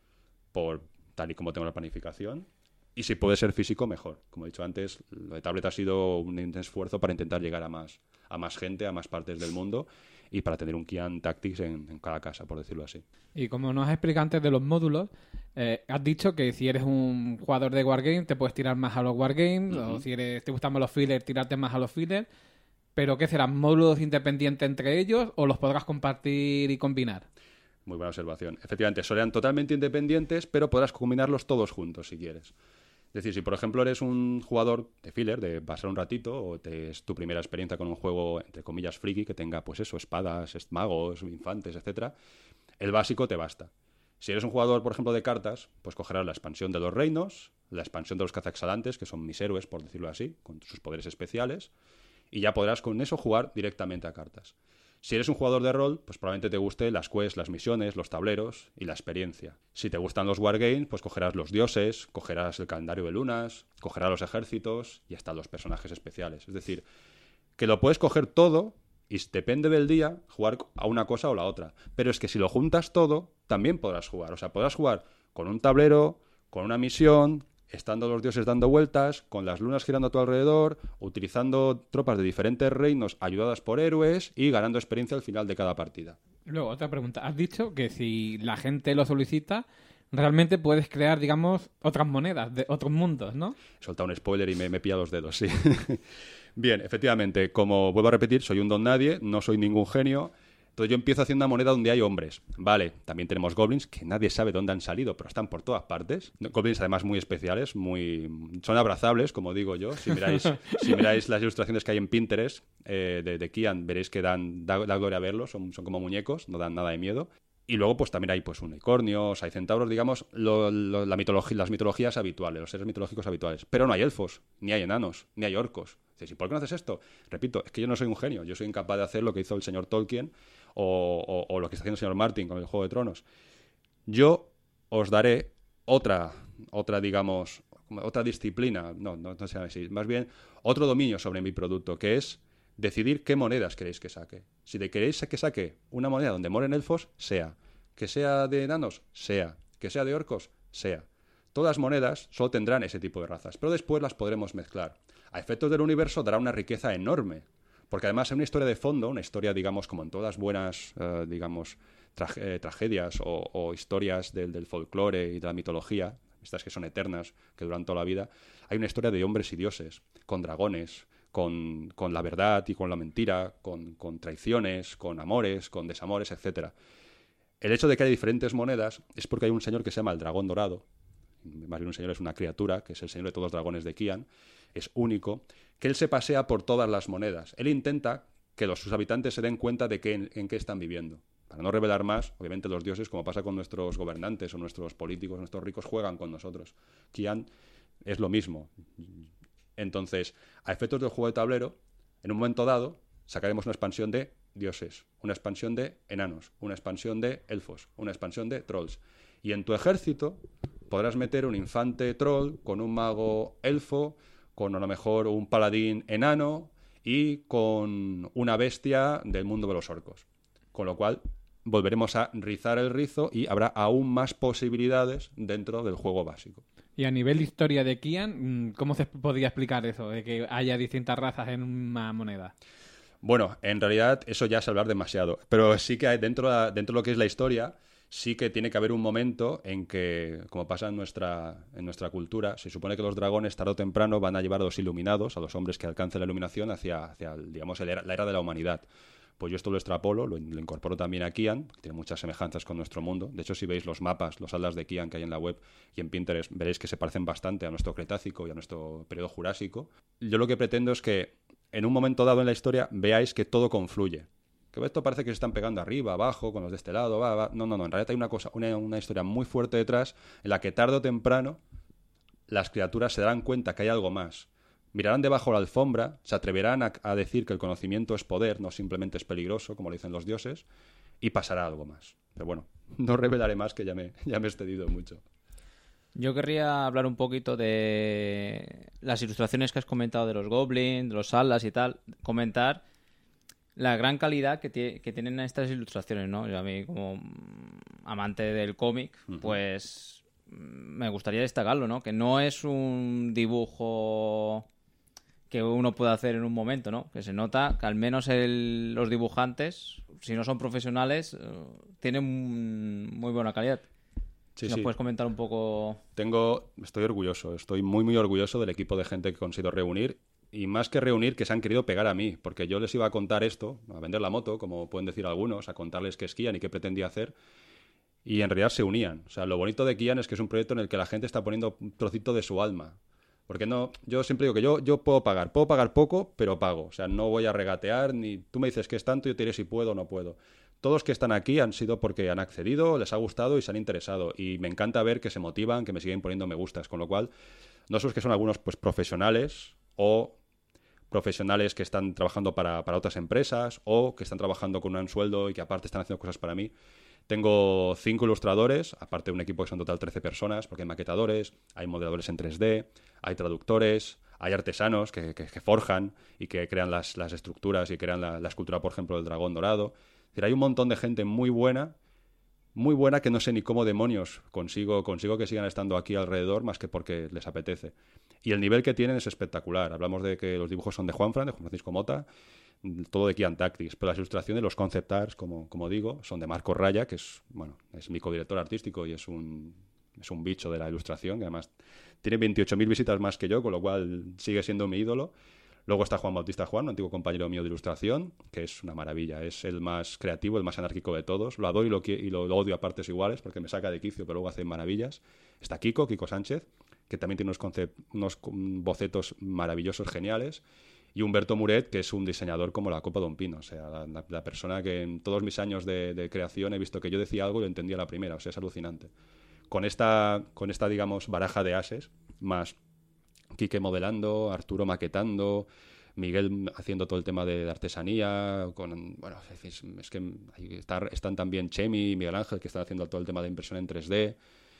por tal y como tengo la planificación. Y si puede ser físico, mejor. Como he dicho antes, lo de tablet ha sido un esfuerzo para intentar llegar a más, a más gente, a más partes del mundo. y para tener un Kian Tactics en, en cada casa, por decirlo así. Y como nos has explicado antes de los módulos, eh, has dicho que si eres un jugador de Wargame te puedes tirar más a los Wargames, uh-huh. o si eres, te gustan más los fillers, tirarte más a los fillers. ¿Pero qué serán? ¿Módulos independientes entre ellos o los podrás compartir y combinar? Muy buena observación. Efectivamente, serán totalmente independientes, pero podrás combinarlos todos juntos si quieres. Es decir, si por ejemplo eres un jugador de filler, de pasar un ratito, o te, es tu primera experiencia con un juego, entre comillas, friki, que tenga, pues eso, espadas, magos, infantes, etcétera, el básico te basta. Si eres un jugador, por ejemplo, de cartas, pues cogerás la expansión de los reinos, la expansión de los cazaexhalantes, que son mis héroes, por decirlo así, con sus poderes especiales, y ya podrás con eso jugar directamente a cartas. Si eres un jugador de rol, pues probablemente te guste las quests, las misiones, los tableros y la experiencia. Si te gustan los wargames, pues cogerás los dioses, cogerás el calendario de lunas, cogerás los ejércitos y hasta los personajes especiales. Es decir, que lo puedes coger todo y depende del día jugar a una cosa o la otra. Pero es que si lo juntas todo, también podrás jugar. O sea, podrás jugar con un tablero, con una misión, estando los dioses dando vueltas, con las lunas girando a tu alrededor, utilizando tropas de diferentes reinos ayudadas por héroes y ganando experiencia al final de cada partida. Luego, otra pregunta. Has dicho que si la gente lo solicita, realmente puedes crear, digamos, otras monedas, de otros mundos, ¿no? He soltado un spoiler y me, me pilla los dedos, sí. Bien, efectivamente, como vuelvo a repetir, soy un don nadie, no soy ningún genio. Entonces yo empiezo haciendo una moneda donde hay hombres. Vale, también tenemos goblins, que nadie sabe dónde han salido, pero están por todas partes. Goblins además muy especiales, muy son abrazables, como digo yo. Si miráis, si miráis las ilustraciones que hay en Pinterest eh, de, de Kian, veréis que dan da, da gloria verlos, son, son como muñecos, no dan nada de miedo. Y luego pues también hay pues unicornios, hay centauros, digamos, lo, lo, la mitología, las mitologías habituales, los seres mitológicos habituales. Pero no hay elfos, ni hay enanos, ni hay orcos. Dices, ¿y por qué no haces esto? Repito, es que yo no soy un genio, yo soy incapaz de hacer lo que hizo el señor Tolkien o, o, o lo que está haciendo el señor Martin con el Juego de Tronos. Yo os daré otra, otra digamos, otra disciplina, no, no, no sé así, más bien otro dominio sobre mi producto, que es decidir qué monedas queréis que saque. Si de queréis que saque una moneda donde moren elfos, sea. Que sea de enanos, sea. Que sea de orcos, sea. Todas las monedas solo tendrán ese tipo de razas, pero después las podremos mezclar. A efectos del universo dará una riqueza enorme, porque además hay una historia de fondo, una historia, digamos, como en todas buenas, uh, digamos, tra- eh, tragedias o, o historias del, del folclore y de la mitología, estas que son eternas, que duran toda la vida, hay una historia de hombres y dioses, con dragones, Con, con la verdad y con la mentira, con, con traiciones, con amores, con desamores, etcétera. El hecho de que haya diferentes monedas es porque hay un señor que se llama el Dragón Dorado, más bien un señor es una criatura, que es el señor de todos los dragones de Kian, es único, que él se pasea por todas las monedas. Él intenta que los, sus habitantes se den cuenta de que, en, en qué están viviendo. Para no revelar más, obviamente los dioses, como pasa con nuestros gobernantes o nuestros políticos, nuestros ricos, juegan con nosotros. Kian es lo mismo. Entonces, a efectos del juego de tablero, en un momento dado, sacaremos una expansión de dioses, una expansión de enanos, una expansión de elfos, una expansión de trolls. Y en tu ejército podrás meter un infante troll con un mago elfo, con a lo mejor un paladín enano y con una bestia del mundo de los orcos. Con lo cual, volveremos a rizar el rizo y habrá aún más posibilidades dentro del juego básico. Y a nivel de historia de Kian, ¿cómo se podría explicar eso, de que haya distintas razas en una moneda? Bueno, en realidad eso ya es hablar demasiado, pero sí que hay dentro, de, dentro de lo que es la historia, sí que tiene que haber un momento en que, como pasa en nuestra, en nuestra cultura, se supone que los dragones tarde o temprano van a llevar a los iluminados, a los hombres que alcancen la iluminación hacia, hacia digamos, el era, la era de la humanidad. Pues yo esto lo extrapolo, lo, lo incorporo también a Kian, que tiene muchas semejanzas con nuestro mundo. De hecho, si veis los mapas, los atlas de Kian que hay en la web y en Pinterest, veréis que se parecen bastante a nuestro Cretácico y a nuestro periodo Jurásico. Yo lo que pretendo es que en un momento dado en la historia veáis que todo confluye. Que esto parece que se están pegando arriba, abajo, con los de este lado, va, va. No, no, no. En realidad hay una cosa, una, una historia muy fuerte detrás en la que tarde o temprano las criaturas se darán cuenta que hay algo más. Mirarán debajo de la alfombra, se atreverán a, a decir que el conocimiento es poder, no simplemente es peligroso, como lo dicen los dioses, y pasará algo más. Pero bueno, no revelaré más, que ya me, ya me he excedido mucho. Yo querría hablar un poquito de las ilustraciones que has comentado de los goblins, de los alas y tal. Comentar la gran calidad que, tie- que tienen estas ilustraciones, ¿no? Yo a mí, como amante del cómic, uh-huh. pues me gustaría destacarlo, ¿no? Que no es un dibujo que uno puede hacer en un momento, ¿no? Que se nota que al menos el, los dibujantes, si no son profesionales, eh, tienen muy buena calidad. Sí, si ¿Nos sí. puedes comentar un poco? Tengo, estoy orgulloso, estoy muy, muy orgulloso del equipo de gente que he conseguido reunir. Y más que reunir, que se han querido pegar a mí, porque yo les iba a contar esto, a vender la moto, como pueden decir algunos, a contarles qué es Kian y qué pretendía hacer. Y en realidad se unían. O sea, lo bonito de Kian es que es un proyecto en el que la gente está poniendo un trocito de su alma. Porque no, yo siempre digo que yo, yo puedo pagar, puedo pagar poco, pero pago. O sea, no voy a regatear, ni tú me dices que es tanto, yo te diré si puedo o no puedo. Todos los que están aquí han sido porque han accedido, les ha gustado y se han interesado. Y me encanta ver que se motivan, que me siguen poniendo me gustas. Con lo cual, no solo es que son algunos pues profesionales o profesionales que están trabajando para, para otras empresas o que están trabajando con un sueldo y que aparte están haciendo cosas para mí. Tengo cinco ilustradores, aparte de un equipo que son en total trece personas, porque hay maquetadores, hay modeladores en tres D, hay traductores, hay artesanos que, que, que forjan y que crean las, las estructuras y crean la, la escultura, por ejemplo, del dragón dorado. Es decir, hay un montón de gente muy buena, muy buena que no sé ni cómo demonios consigo, consigo que sigan estando aquí alrededor más que porque les apetece. Y el nivel que tienen es espectacular. Hablamos de que los dibujos son de Juanfran, de Juan Francisco Mota, todo de Kian Tactics, pero las ilustraciones, los concept arts, como, como digo, son de Marco Raya, que es, bueno, es mi codirector artístico y es un, es un bicho de la ilustración, que además tiene veintiocho mil visitas más que yo, con lo cual sigue siendo mi ídolo. Luego está Juan Bautista Juan, un antiguo compañero mío de ilustración, que es una maravilla, es el más creativo, el más anárquico de todos. Lo adoro y lo, y lo, lo odio a partes iguales, porque me saca de quicio, pero luego hace maravillas. Está Kiko, Kiko Sánchez, que también tiene unos, concept, unos bocetos maravillosos, geniales. Y Humberto Muret, que es un diseñador como la copa de un pino. O sea, la, la, la persona que en todos mis años de, de creación he visto que yo decía algo y lo entendía a la primera. O sea, es alucinante. Con esta, con esta, digamos, baraja de ases, más Quique modelando, Arturo maquetando, Miguel haciendo todo el tema de artesanía, con, bueno, es, es que está, están también Chemi y Miguel Ángel, que están haciendo todo el tema de impresión en tres D.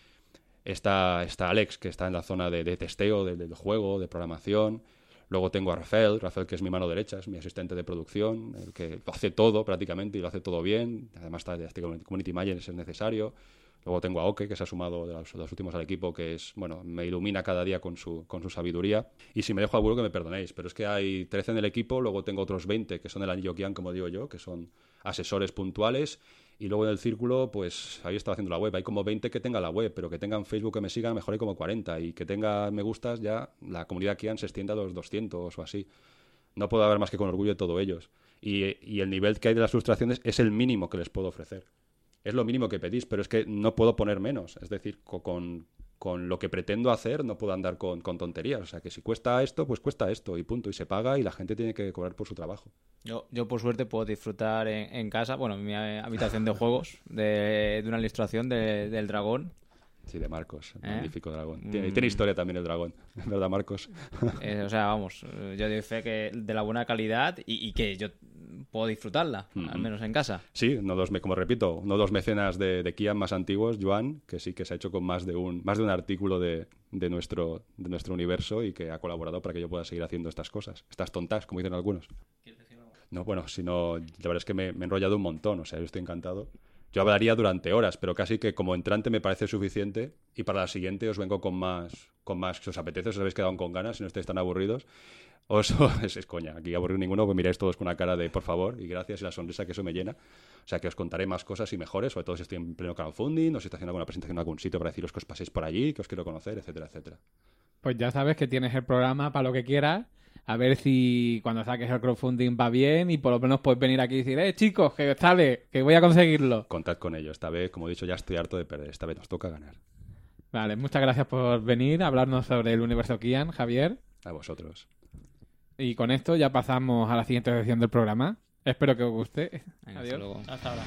Está, está Alex, que está en la zona de, de testeo de, del juego, de programación. Luego tengo a Rafael, Rafael que es mi mano derecha, es mi asistente de producción, el que lo hace todo prácticamente y lo hace todo bien. Además está de Community Manager si es necesario. Luego tengo a Oke, que se ha sumado de los, de los últimos al equipo, que es, bueno, me ilumina cada día con su, con su sabiduría. Y si me dejo alguno, que me perdonéis, pero es que hay trece en el equipo, luego tengo otros veinte que son el anillo Kian, como digo yo, que son asesores puntuales. Y luego en el círculo, pues ahí estaba haciendo la web. Hay como veinte que tengan la web, pero que tengan Facebook que me sigan, mejor hay como cuarenta. Y que tenga me gustas, ya la comunidad Kian se extiende a los doscientos o así. No puedo hablar más que con orgullo de todos ellos. Y, y el nivel que hay de las ilustraciones es el mínimo que les puedo ofrecer. Es lo mínimo que pedís, pero es que no puedo poner menos. Es decir, con, con lo que pretendo hacer no puedo andar con, con tonterías. O sea, que si cuesta esto, pues cuesta esto y punto. Y se paga y la gente tiene que cobrar por su trabajo. Yo, yo por suerte, puedo disfrutar en, en casa, bueno, en mi habitación de juegos, de, de una ilustración de, del dragón. Sí, de Marcos, el ¿Eh? magnífico dragón. Tiene, mm. tiene historia también el dragón, ¿verdad, Marcos? Eh, o sea, vamos, yo doy fe que de la buena calidad y, y que yo puedo disfrutarla, mm-hmm. al menos en casa. Sí, uno de los, como repito, uno de los mecenas de, de Kian más antiguos, Joan, que sí que se ha hecho con más de un, más de un artículo de, de, nuestro, de nuestro universo y que ha colaborado para que yo pueda seguir haciendo estas cosas, estas tontas, como dicen algunos. ¿Quieres decir algo? No, bueno, sino, la verdad es que me, me he enrollado un montón, o sea, yo estoy encantado. Yo hablaría durante horas, pero casi que como entrante me parece suficiente y para la siguiente os vengo con más, con más que os apetece, os habéis quedado con ganas, si no estáis tan aburridos. Os, es, es coña, aquí aburrir ninguno, pues miráis todos con una cara de por favor y gracias y la sonrisa, que eso me llena. O sea que os contaré más cosas y mejores, sobre todo si estoy en pleno crowdfunding o si estoy haciendo alguna presentación en algún sitio para deciros que os paséis por allí, que os quiero conocer, etcétera, etcétera. Pues ya sabes que tienes el programa para lo que quieras. A ver si cuando saques el crowdfunding va bien y por lo menos puedes venir aquí y decir, eh, chicos, que sale, que voy a conseguirlo. Contad con ello. Esta vez, como he dicho, ya estoy harto de perder. Esta vez nos toca ganar. Vale, muchas gracias por venir a hablarnos sobre el universo Kian, Javier. A vosotros. Y con esto ya pasamos a la siguiente sección del programa. Espero que os guste. Venga, Adiós. Hasta luego. Hasta ahora.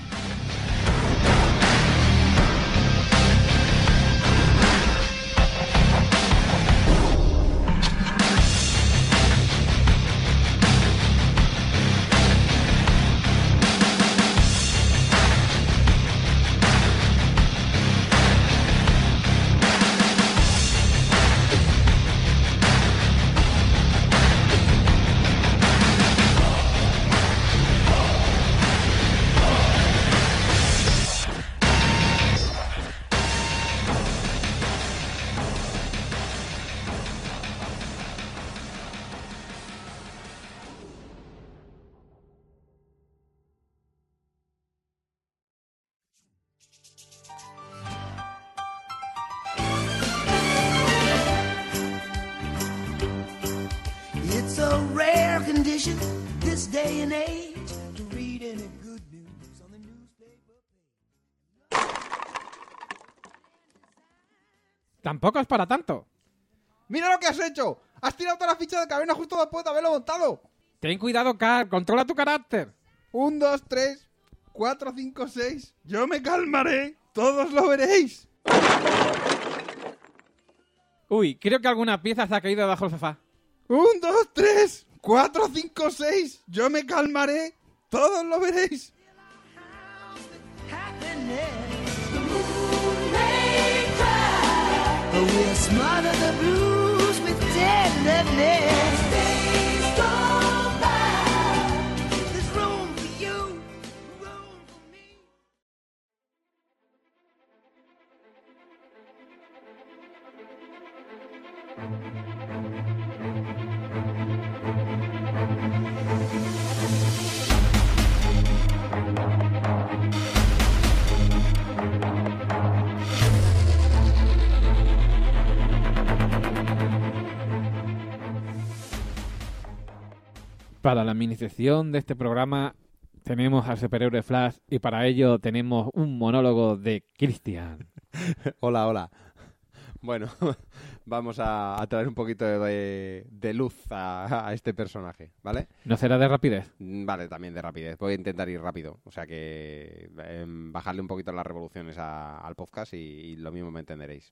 condition this day and age to read any good news on the newspaper page. Tampoco es para tanto. ¡Mira lo que has hecho! ¡Has tirado toda la ficha de caverna justo después de haberlo montado! Ten cuidado, Carl. Controla tu carácter. Un, dos, tres, cuatro, cinco, seis. Yo me calmaré. Todos lo veréis. Uy, creo que alguna pieza se ha caído debajo del sofá. Un, dos, tres, cuatro, cinco, seis. Yo me calmaré. Todos lo veréis. The moon may cry, but we're smarter than blues with tenderness. Days go by. There's room for you, room for me. Para la miniseción de este programa tenemos al superhéroe Flash y para ello tenemos un monólogo de Christian. Hola, hola. Bueno, vamos a, a traer un poquito de, de luz a, a este personaje, ¿vale? ¿No será de rapidez? Vale, también de rapidez. Voy a intentar ir rápido. O sea que eh, bajarle un poquito las revoluciones a, al podcast y, y lo mismo me entenderéis.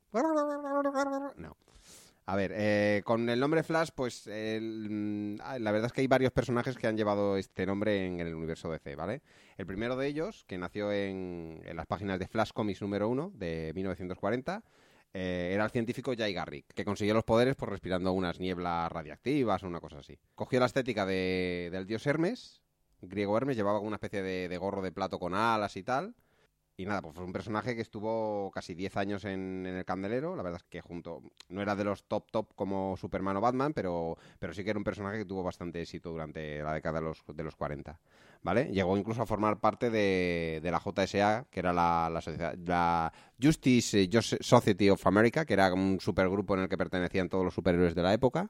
No. A ver, eh, con el nombre Flash, pues el, la verdad es que hay varios personajes que han llevado este nombre en, en el universo D C, ¿vale? El primero de ellos, que nació en, en las páginas de Flash Comics número uno de mil novecientos cuarenta, eh, era el científico Jay Garrick, que consiguió los poderes por respirando unas nieblas radiactivas o una cosa así. Cogió la estética de, del dios Hermes, griego Hermes, llevaba una especie de, de gorro de plato con alas y tal. Y nada, pues fue un personaje que estuvo casi diez años en, en el candelero. La verdad es que junto... No era de los top top como Superman o Batman, pero, pero sí que era un personaje que tuvo bastante éxito durante la década de los, de los cuarenta, ¿vale? Llegó incluso a formar parte de, de la J S A, que era la, la, sociedad, la Justice Society of America, que era un supergrupo en el que pertenecían todos los superhéroes de la época.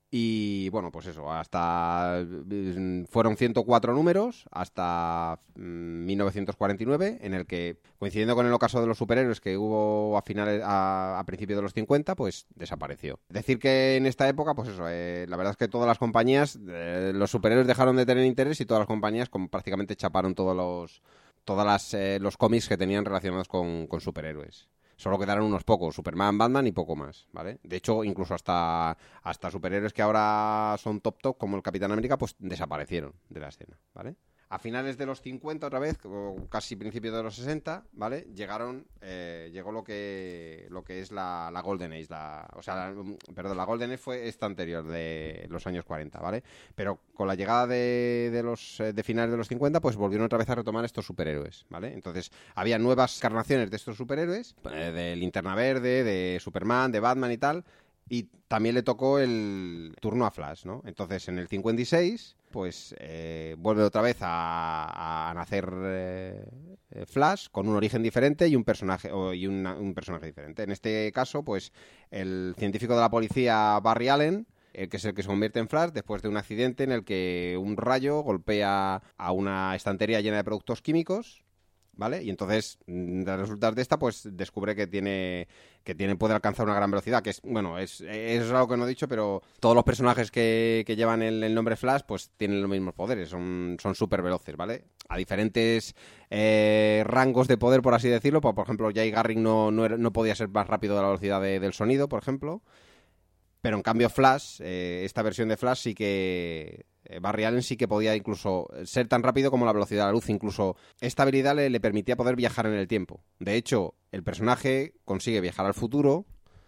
Y bueno, pues eso, hasta fueron ciento cuatro números hasta mil novecientos cuarenta y nueve, en el que, coincidiendo con el ocaso de los superhéroes que hubo a finales a, a principios de los cincuenta, pues desapareció. Decir que en esta época, pues eso, eh, la verdad es que todas las compañías, eh, los superhéroes dejaron de tener interés y todas las compañías como prácticamente chaparon todos los todas las eh, los cómics que tenían relacionados con, con superhéroes. Solo quedaron unos pocos, Superman, Batman y poco más, ¿vale? De hecho, incluso hasta, hasta superhéroes que ahora son top top, como el Capitán América, pues desaparecieron de la escena, ¿vale? A finales de los cincuenta, otra vez, o casi principios de los sesenta, ¿vale? Llegaron, eh, llegó lo que lo que es la, la Golden Age, la, o sea, la, perdón, la Golden Age fue esta anterior, de los años cuarenta, ¿vale? Pero con la llegada de, de los de finales de los cincuenta, pues volvieron otra vez a retomar estos superhéroes, ¿vale? Entonces, había nuevas encarnaciones de estos superhéroes, eh, de Linterna Verde, de Superman, de Batman y tal, y también le tocó el turno a Flash, ¿no? Entonces, en el cincuenta y seis, pues eh, vuelve otra vez a, a nacer eh, Flash con un origen diferente y un personaje o, y una, un personaje diferente. En este caso, pues el científico de la policía Barry Allen, el que es el que se convierte en Flash después de un accidente en el que un rayo golpea a una estantería llena de productos químicos, ¿vale? Y entonces, de resultas de esta, pues descubre que tiene que tiene puede alcanzar una gran velocidad, que es, bueno, es, es algo que no he dicho, pero todos los personajes que, que llevan el, el nombre Flash, pues tienen los mismos poderes, son son súper veloces, ¿vale? A diferentes eh, rangos de poder, por así decirlo, por, por ejemplo, Jay Garrick no, no, era, no podía ser más rápido de la velocidad de, del sonido, por ejemplo, pero en cambio Flash, eh, esta versión de Flash sí que... Barry Allen sí que podía incluso ser tan rápido como la velocidad de la luz. Incluso esta habilidad le, le permitía poder viajar en el tiempo. De hecho, el personaje consigue viajar al futuro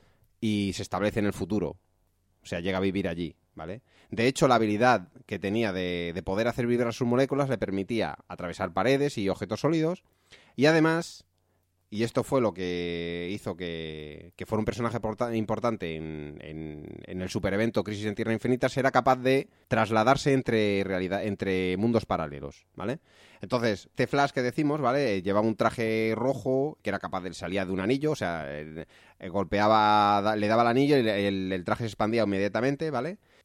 y se establece en el futuro. O sea, llega a vivir allí, ¿vale? De hecho, la habilidad que tenía de, de poder hacer vibrar sus moléculas le permitía atravesar paredes y objetos sólidos. Y además... Y esto fue lo que hizo que, que fuera un personaje importante en, en, en el superevento Crisis en Tierra Infinita, era capaz de trasladarse entre realidad, entre mundos paralelos, ¿vale? Entonces, este Flash que decimos, ¿vale? Llevaba un traje rojo que era capaz de salir de un anillo, o sea, el, el golpeaba, le daba el anillo y el, el traje se expandía inmediatamente, ¿vale?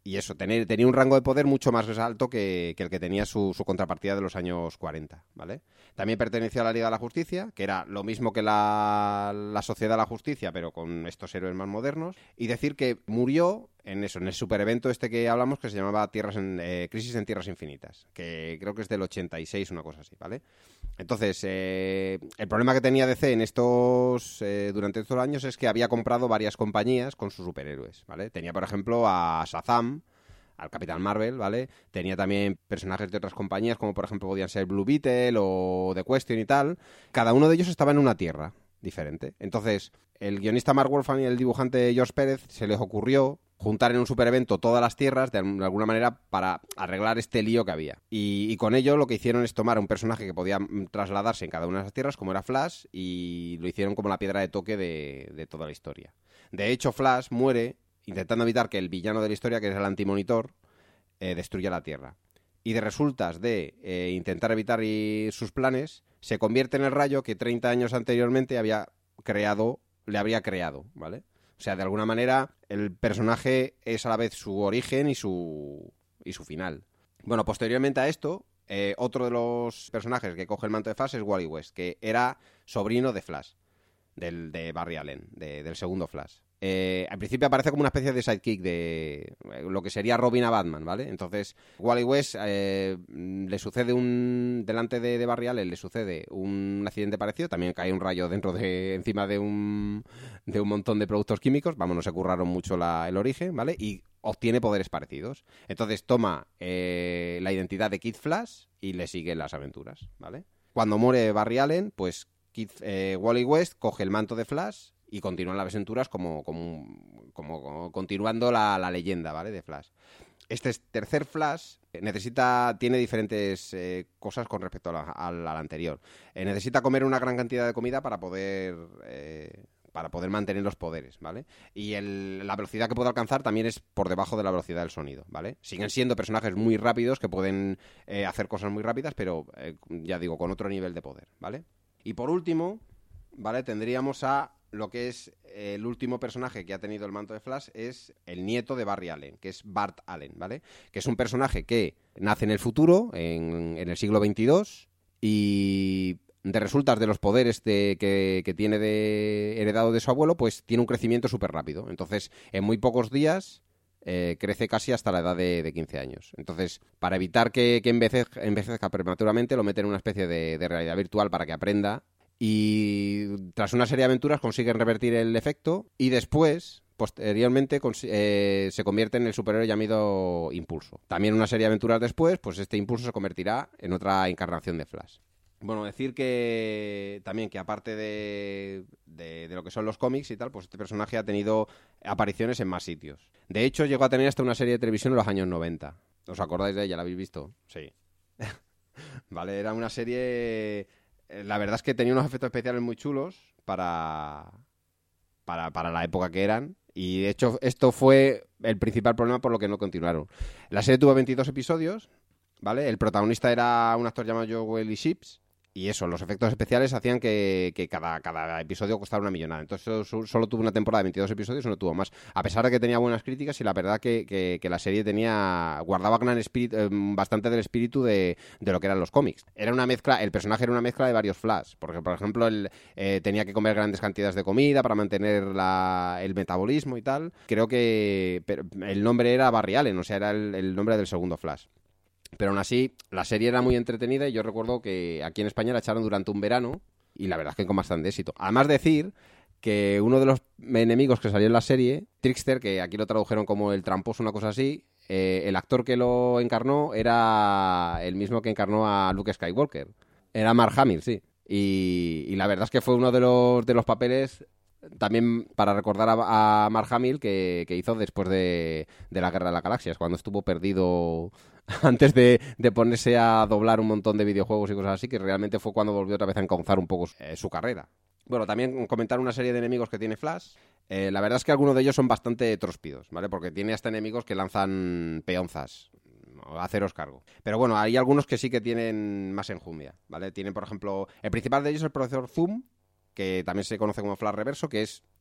y eso, tener, tenía un rango de poder mucho más alto que, que el que tenía su, su contrapartida de los años cuarenta, ¿vale? También pertenecía a la Liga de la Justicia, que era lo mismo que la, la Sociedad de la Justicia, pero con estos héroes más modernos. Y decir que murió en eso, en el superevento este que hablamos, que se llamaba Tierras en, eh, Crisis en Tierras Infinitas, que creo que es del ochenta y seis, una cosa así, ¿vale? Entonces, eh, el problema que tenía D C en estos eh, durante estos años es que había comprado varias compañías con sus superhéroes, ¿vale? Tenía, por ejemplo, a Shazam, al Capitán Marvel, ¿vale? Tenía también personajes de otras compañías, como por ejemplo podían ser Blue Beetle o The Question y tal. Cada uno de ellos estaba en una tierra diferente. Entonces, el guionista Mark Wolfman y el dibujante George Pérez se les ocurrió juntar en un superevento todas las tierras de alguna manera para arreglar este lío que había. Y, y con ello lo que hicieron es tomar un personaje que podía trasladarse en cada una de esas tierras, como era Flash, y lo hicieron como la piedra de toque de, de toda la historia. De hecho, Flash muere intentando evitar que el villano de la historia, que es el Antimonitor, eh, destruya la Tierra. Y de resultas de eh, intentar evitar y sus planes, se convierte en el rayo que treinta años anteriormente había creado, le habría creado, ¿vale? O sea, de alguna manera, el personaje es a la vez su origen y su, y su final. Bueno, posteriormente a esto, eh, otro de los personajes que coge el manto de Flash es Wally West, que era sobrino de Flash, del, de Barry Allen, de, del segundo Flash. Eh, al principio aparece como una especie de sidekick de eh, lo que sería Robin a Batman, ¿vale? Entonces, Wally West eh, le sucede un... delante de, de Barry Allen le sucede un accidente parecido, también cae un rayo dentro de... encima de un de un montón de productos químicos, vamos, no se curraron mucho la, el origen, ¿vale? Y obtiene poderes parecidos. Entonces toma eh, la identidad de Kid Flash y le sigue las aventuras, ¿vale? Cuando muere Barry Allen, pues Kid, eh, Wally West coge el manto de Flash y continúan las aventuras como, como, como, como continuando la, la leyenda, ¿vale? De Flash. Este tercer Flash necesita, tiene diferentes eh, cosas con respecto a la, al, al anterior. Eh, necesita comer una gran cantidad de comida para poder eh, para poder mantener los poderes, ¿vale? Y el, la velocidad que puede alcanzar también es por debajo de la velocidad del sonido, ¿vale? Siguen siendo personajes muy rápidos que pueden eh, hacer cosas muy rápidas, pero eh, ya digo, con otro nivel de poder, ¿vale? Y por último, ¿vale? Tendríamos a lo que es el último personaje que ha tenido el manto de Flash, es el nieto de Barry Allen, que es Bart Allen, ¿vale? Que es un personaje que nace en el futuro, en, en el siglo veintidós, y de resultas de los poderes de, que, que tiene de, heredado de su abuelo, pues tiene un crecimiento súper rápido. Entonces, en muy pocos días eh, crece casi hasta la edad de, de quince años. Entonces, para evitar que, que envejezca, envejezca prematuramente, lo meten en una especie de, de realidad virtual para que aprenda. Y tras una serie de aventuras consiguen revertir el efecto y después, posteriormente, eh, se convierte en el superhéroe llamado Impulso. También una serie de aventuras después, pues este Impulso se convertirá en otra encarnación de Flash. Bueno, decir que también que aparte de, de, de lo que son los cómics y tal, pues este personaje ha tenido apariciones en más sitios. De hecho, llegó a tener hasta una serie de televisión en los años noventa. ¿Os acordáis de ella? ¿La habéis visto? Sí. Vale, era una serie... La verdad es que tenía unos efectos especiales muy chulos para, para, para la época que eran. Y de hecho esto fue el principal problema por lo que no continuaron. La serie tuvo veintidós episodios, ¿vale? El protagonista era un actor llamado Joel Ships. Y eso, los efectos especiales hacían que, que cada, cada episodio costara una millonada. Entonces solo, solo tuvo una temporada de veintidós episodios y no tuvo más. A pesar de que tenía buenas críticas y la verdad que, que, que la serie tenía guardaba gran espíritu, eh, bastante del espíritu de, de lo que eran los cómics. Era una mezcla, el personaje era una mezcla de varios Flash. Porque, por ejemplo, él eh, tenía que comer grandes cantidades de comida para mantener la, el metabolismo y tal. Creo que pero el nombre era Barry Allen, o sea, era el, el nombre del segundo Flash. Pero aún así, la serie era muy entretenida y yo recuerdo que aquí en España la echaron durante un verano y la verdad es que con bastante éxito. Además decir que uno de los enemigos que salió en la serie, Trickster, que aquí lo tradujeron como el tramposo, una cosa así, eh, el actor que lo encarnó era el mismo que encarnó a Luke Skywalker. Era Mark Hamill, sí. Y, y la verdad es que fue uno de los, de los papeles... También para recordar a, a Mark Hamill que, que hizo después de, de la Guerra de las Galaxias, cuando estuvo perdido antes de, de ponerse a doblar un montón de videojuegos y cosas así, que realmente fue cuando volvió otra vez a encauzar un poco eh, su carrera. Bueno, también comentar una serie de enemigos que tiene Flash. Eh, la verdad es que algunos de ellos son bastante tróspidos, ¿vale? Porque tiene hasta enemigos que lanzan peonzas, a haceros cargo. Pero bueno, hay algunos que sí que tienen más enjundia, ¿vale? Tienen, por ejemplo, el principal de ellos es el profesor Zoom, que también se conoce como Flash Reverso, que es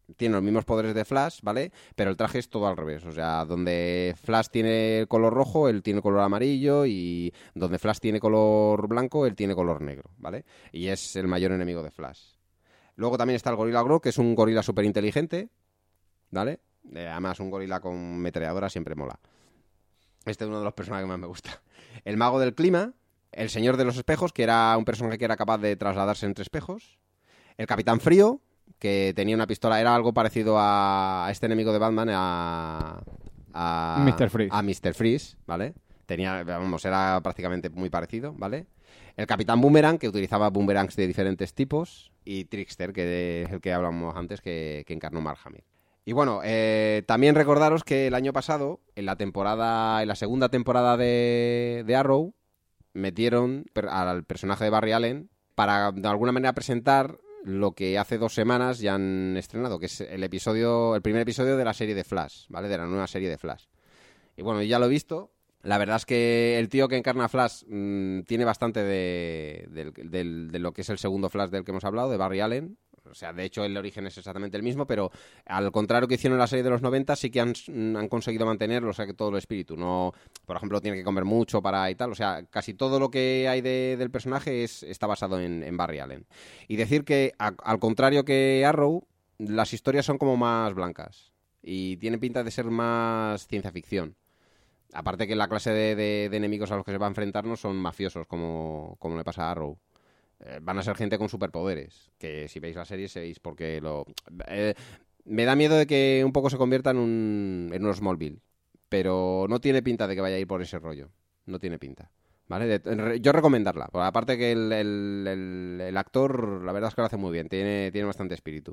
tiene los mismos poderes de Flash, ¿vale? Pero el traje es todo al revés. O sea, donde Flash tiene color rojo, él tiene color amarillo, y donde Flash tiene color blanco, él tiene color negro, ¿vale? Y es el mayor enemigo de Flash. Luego también está el Gorilla Grodd, que es un gorila súper inteligente, ¿vale? Eh, además, un gorila con metralladora siempre mola. Este es uno de los personajes que más me gusta. El Mago del Clima, el Señor de los Espejos, que era un personaje que era capaz de trasladarse entre espejos. El Capitán Frío, que tenía una pistola, era algo parecido a este enemigo de Batman, a... a mister Freeze. A mister Freeze, ¿vale? Tenía, vamos, era prácticamente muy parecido, ¿vale? El Capitán Boomerang, que utilizaba boomerangs de diferentes tipos. Y Trickster, que es el que hablamos antes, que, que encarnó Mark Hamill. Y bueno, eh, también recordaros que el año pasado, en la temporada, en la segunda temporada de, de Arrow, metieron per, al personaje de Barry Allen para de alguna manera presentar lo que hace dos semanas ya han estrenado, que es el episodio, el primer episodio de la serie de Flash, ¿vale? De la nueva serie de Flash. Y bueno, ya lo he visto. La verdad es que el tío que encarna a Flash mmm, tiene bastante de, de, de, de lo que es el segundo Flash del que hemos hablado, de Barry Allen. O sea, de hecho, el origen es exactamente el mismo, pero al contrario que hicieron en la serie de los noventa, sí que han, han conseguido mantenerlo, o sea, que todo el espíritu. No, por ejemplo, tiene que comer mucho para y tal. O sea, casi todo lo que hay de, del personaje es, está basado en, en Barry Allen. Y decir que, a, al contrario que Arrow, las historias son como más blancas. Y tiene pinta de ser más ciencia ficción. Aparte que la clase de, de, de enemigos a los que se va a enfrentar no son mafiosos, como, como le pasa a Arrow. Eh, van a ser gente con superpoderes, que si veis la serie seréis porque lo... Eh, me da miedo de que un poco se convierta en un, en un Smallville, pero no tiene pinta de que vaya a ir por ese rollo. No tiene pinta. ¿Vale? De, yo recomendarla. Pues aparte que el, el, el, el actor, la verdad es que lo hace muy bien, tiene, tiene bastante espíritu.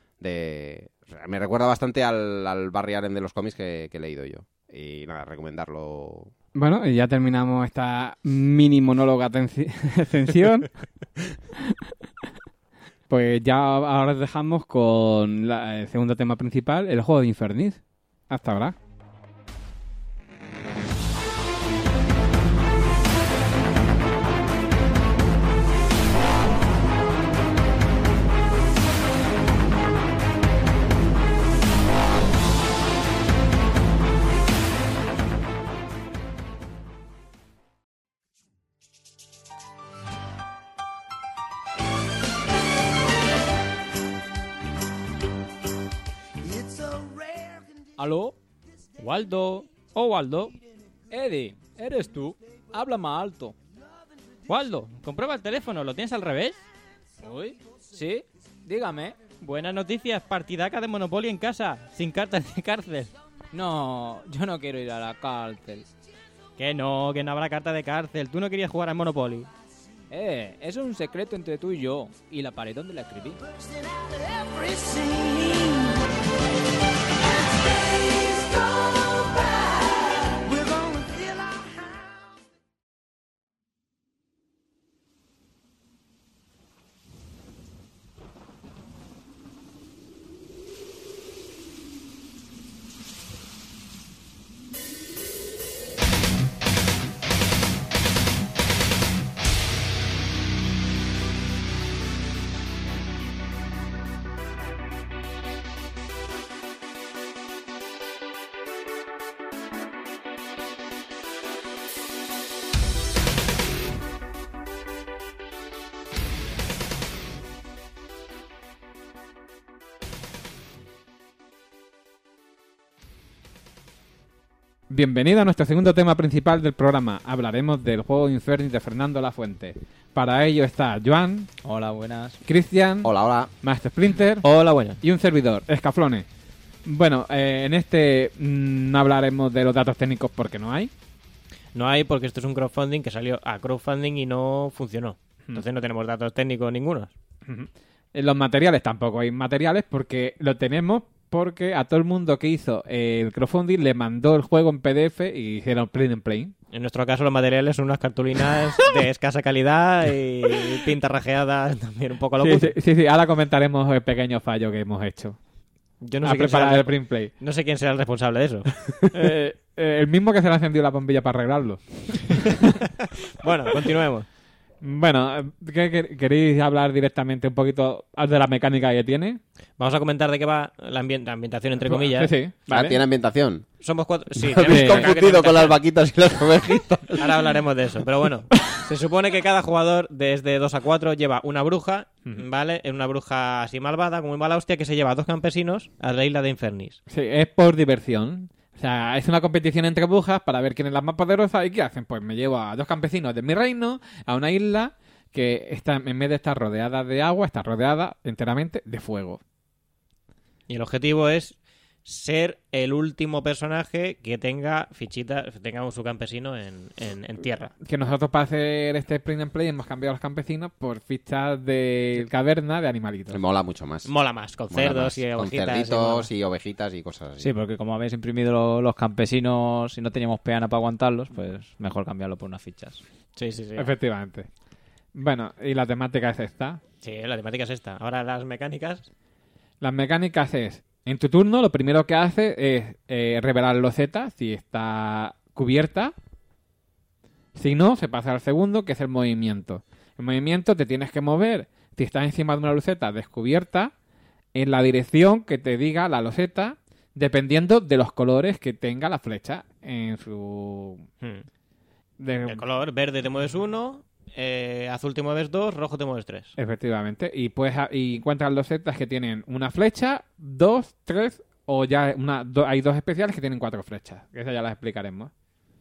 De, o sea, me recuerda bastante al, al Barry Allen de los cómics que, que he leído yo. Y nada, recomendarlo. Bueno, y ya terminamos esta mini monóloga ascensión. Pues ya ahora dejamos con la, el segundo tema principal, el juego de Infernis. Hasta ahora. ¿Aló? Waldo. Oh, Waldo. Eddie, ¿eres tú? Habla más alto. Waldo, comprueba el teléfono, ¿lo tienes al revés? Uy, sí, dígame. Buenas noticias, partidaca de Monopoly en casa, sin cartas de cárcel. No, yo no quiero ir a la cárcel. Que no, que no habrá carta de cárcel. Tú no querías jugar al Monopoly. Eh, eso es un secreto entre tú y yo. Y la pared donde la escribí. Bienvenido a nuestro segundo tema principal del programa. Hablaremos del juego Infernis de Fernando Lafuente. Para ello está Joan. Hola, buenas. Cristian. Hola, hola. Maestro Splinter. Hola, buenas. Y un servidor, Escaflone. Bueno, eh, en este mmm, no hablaremos de los datos técnicos porque no hay. No hay porque esto es un crowdfunding que salió a crowdfunding y no funcionó. Entonces no tenemos datos técnicos ninguno. En los materiales tampoco hay materiales porque lo tenemos porque a todo el mundo que hizo el crowdfunding le mandó el juego en P D F y hicieron print and play. En nuestro caso los materiales son unas cartulinas de escasa calidad y pintas rajeadas también un poco a lo sí, cutre. sí, sí, sí, ahora comentaremos el pequeño fallo que hemos hecho. Yo no a sé quién será preparar el, el print play. No sé quién será el responsable de eso. eh, eh, el mismo que se le ha encendido la bombilla para arreglarlo. Bueno, continuemos. Bueno, ¿qué, qué- ¿queréis hablar directamente un poquito de la mecánica que tiene? Vamos a comentar de qué va la, ambien- la ambientación, entre comillas. Sí, sí. Ah, Vale. tiene ambientación. Somos cuatro. Sí, Me tenemos habéis que- confundido que- con las vaquitas y las ovejitas. Ahora hablaremos de eso. Pero bueno, se supone que cada jugador, desde dos a cuatro, lleva una bruja, ¿vale? Una bruja así malvada, como muy mala hostia, que se lleva a dos campesinos a la isla de Infernis. Sí, es por diversión. O sea, es una competición entre brujas para ver quién es la más poderosa. ¿Y qué hacen? Pues me llevo a dos campesinos de mi reino a una isla que está, en vez de estar rodeada de agua, está rodeada enteramente de fuego. Y el objetivo es ser el último personaje que tenga fichitas, tenga su campesino en, en, en tierra. Que nosotros para hacer este print and play hemos cambiado a los campesinos por fichas de caverna de animalitos. Me mola mucho más. Mola más, con Mola cerdos más. y Con ovejitas. cerditos y ovejitas y cosas así. Sí, porque como habéis imprimido lo- los campesinos y no teníamos peana para aguantarlos, pues mejor cambiarlo por unas fichas. Sí, sí, sí. Efectivamente. Bueno, y la temática es esta. Sí, la temática es esta. Ahora las mecánicas. Las mecánicas es, en tu turno lo primero que hace es eh, revelar loseta si está cubierta. Si no, se pasa al segundo, que es el movimiento. El movimiento te tienes que mover, si estás encima de una loseta descubierta, en la dirección que te diga la loseta, dependiendo de los colores que tenga la flecha en su... Hmm. de- El color verde te mueves uno, eh, azul te mueves dos, rojo te mueves tres. Efectivamente. Y puedes a- y encuentras losetas que tienen una flecha, dos, tres, o ya una, do- hay dos especiales que tienen cuatro flechas. Que esas ya las explicaremos.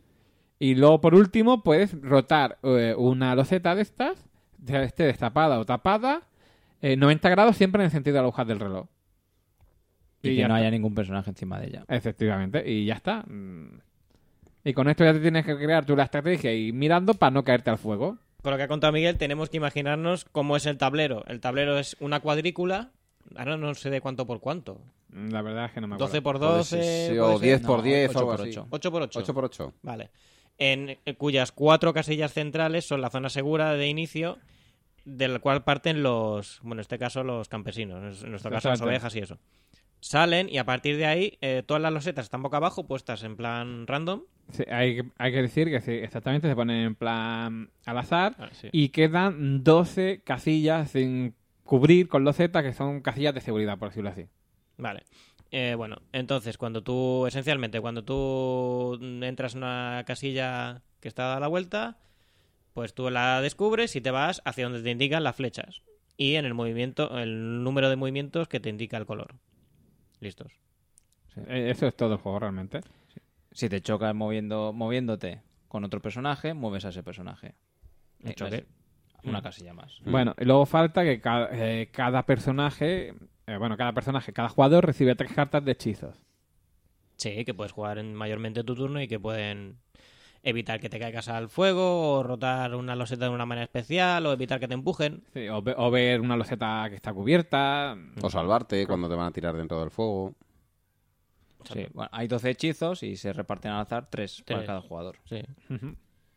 Y luego, por último, puedes rotar eh, una loseta de estas, ya esté destapada o tapada, eh, noventa grados siempre en el sentido de la aguja del reloj. Y, que ya no está. haya ningún personaje encima de ella. Efectivamente. Y ya está. Mm. Y con esto ya te tienes que crear tú la estrategia y mirando para no caerte al fuego. Con lo que ha contado Miguel, tenemos que imaginarnos cómo es el tablero. El tablero es una cuadrícula. Ahora no sé de cuánto por cuánto. La verdad es que no me acuerdo. doce por Puede doce. ser, sí, puede o ser. diez por No, diez o ocho algo por así. ocho. ocho por ocho. ocho por ocho. Vale. En eh, cuyas cuatro casillas centrales son la zona segura de inicio, del cual parten los, bueno, en este caso los campesinos, en nuestro caso las Exacto. ovejas y eso. Salen y a partir de ahí eh, todas las losetas están boca abajo, puestas en plan random. Sí, hay, que- hay que decir que sí, exactamente se ponen en plan al azar Ah, sí. y quedan doce casillas sin cubrir con loseta que son casillas de seguridad, por decirlo así. Vale. Eh, bueno, entonces cuando tú, esencialmente, cuando tú entras en una casilla que está a la vuelta, pues tú la descubres y te vas hacia donde te indican las flechas. Y en el movimiento, el número de movimientos que te indica el color. Listos. Eh, Eso es todo el juego realmente. Si te chocas moviendo, moviéndote con otro personaje, mueves a ese personaje. ¿Un Eh, choque? Una casilla más. Bueno, y luego falta que cada, eh, cada personaje, eh, bueno, cada personaje, cada jugador recibe tres cartas de hechizos. Sí, que puedes jugar en mayormente tu turno y que pueden evitar que te caigas al fuego, o rotar una loseta de una manera especial, o evitar que te empujen. Sí, o, ve- o ver una loseta que está cubierta. O salvarte cuando te van a tirar dentro del fuego. Sí, bueno, hay doce hechizos y se reparten al azar tres para Tres. cada jugador. Sí. Ujú.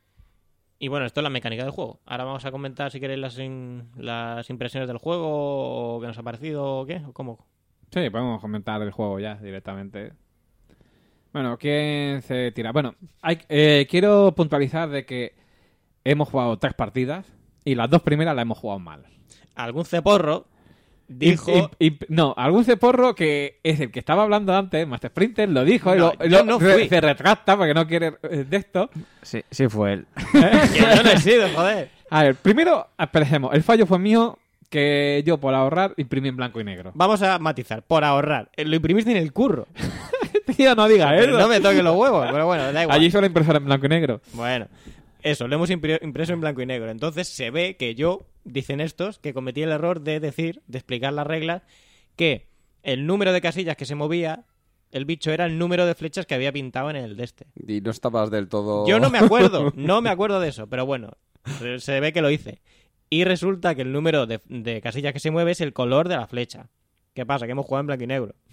Y bueno, esto es la mecánica del juego. Ahora vamos a comentar, si queréis, las, in- las impresiones del juego, o qué nos ha parecido, o qué, o cómo. Sí, podemos comentar el juego ya directamente. Bueno, ¿quién se tira? Bueno, hay, eh, quiero puntualizar de que hemos jugado tres partidas y las dos primeras las hemos jugado mal. Algún ceporro dijo... Y- y- y- no, algún ceporro que es el que estaba hablando antes, Master Sprinter, lo dijo y No, lo, yo lo- no re- fui. se retracta porque no quiere eh, de esto. Sí, sí fue él. que yo no he sido, joder. A ver, primero, empecemos. El fallo fue mío que yo por ahorrar imprimí en blanco y negro. Vamos a matizar, por ahorrar. Eh, Lo imprimiste en el curro. Tío, no digas Pero eso. no me toques los huevos, pero bueno, da igual. Allí solo impresora en blanco y negro. Bueno, eso, lo hemos impri- impreso en blanco y negro. Entonces se ve que yo, dicen estos, que cometí el error de decir, de explicar las reglas, que el número de casillas que se movía, el bicho era el número de flechas que había pintado en el de este. Y no estabas del todo... Yo no me acuerdo, no me acuerdo de eso, pero bueno, se- se ve que lo hice. Y resulta que el número de, de casillas que se mueve es el color de la flecha. ¿Qué pasa? Que hemos jugado en blanco y negro.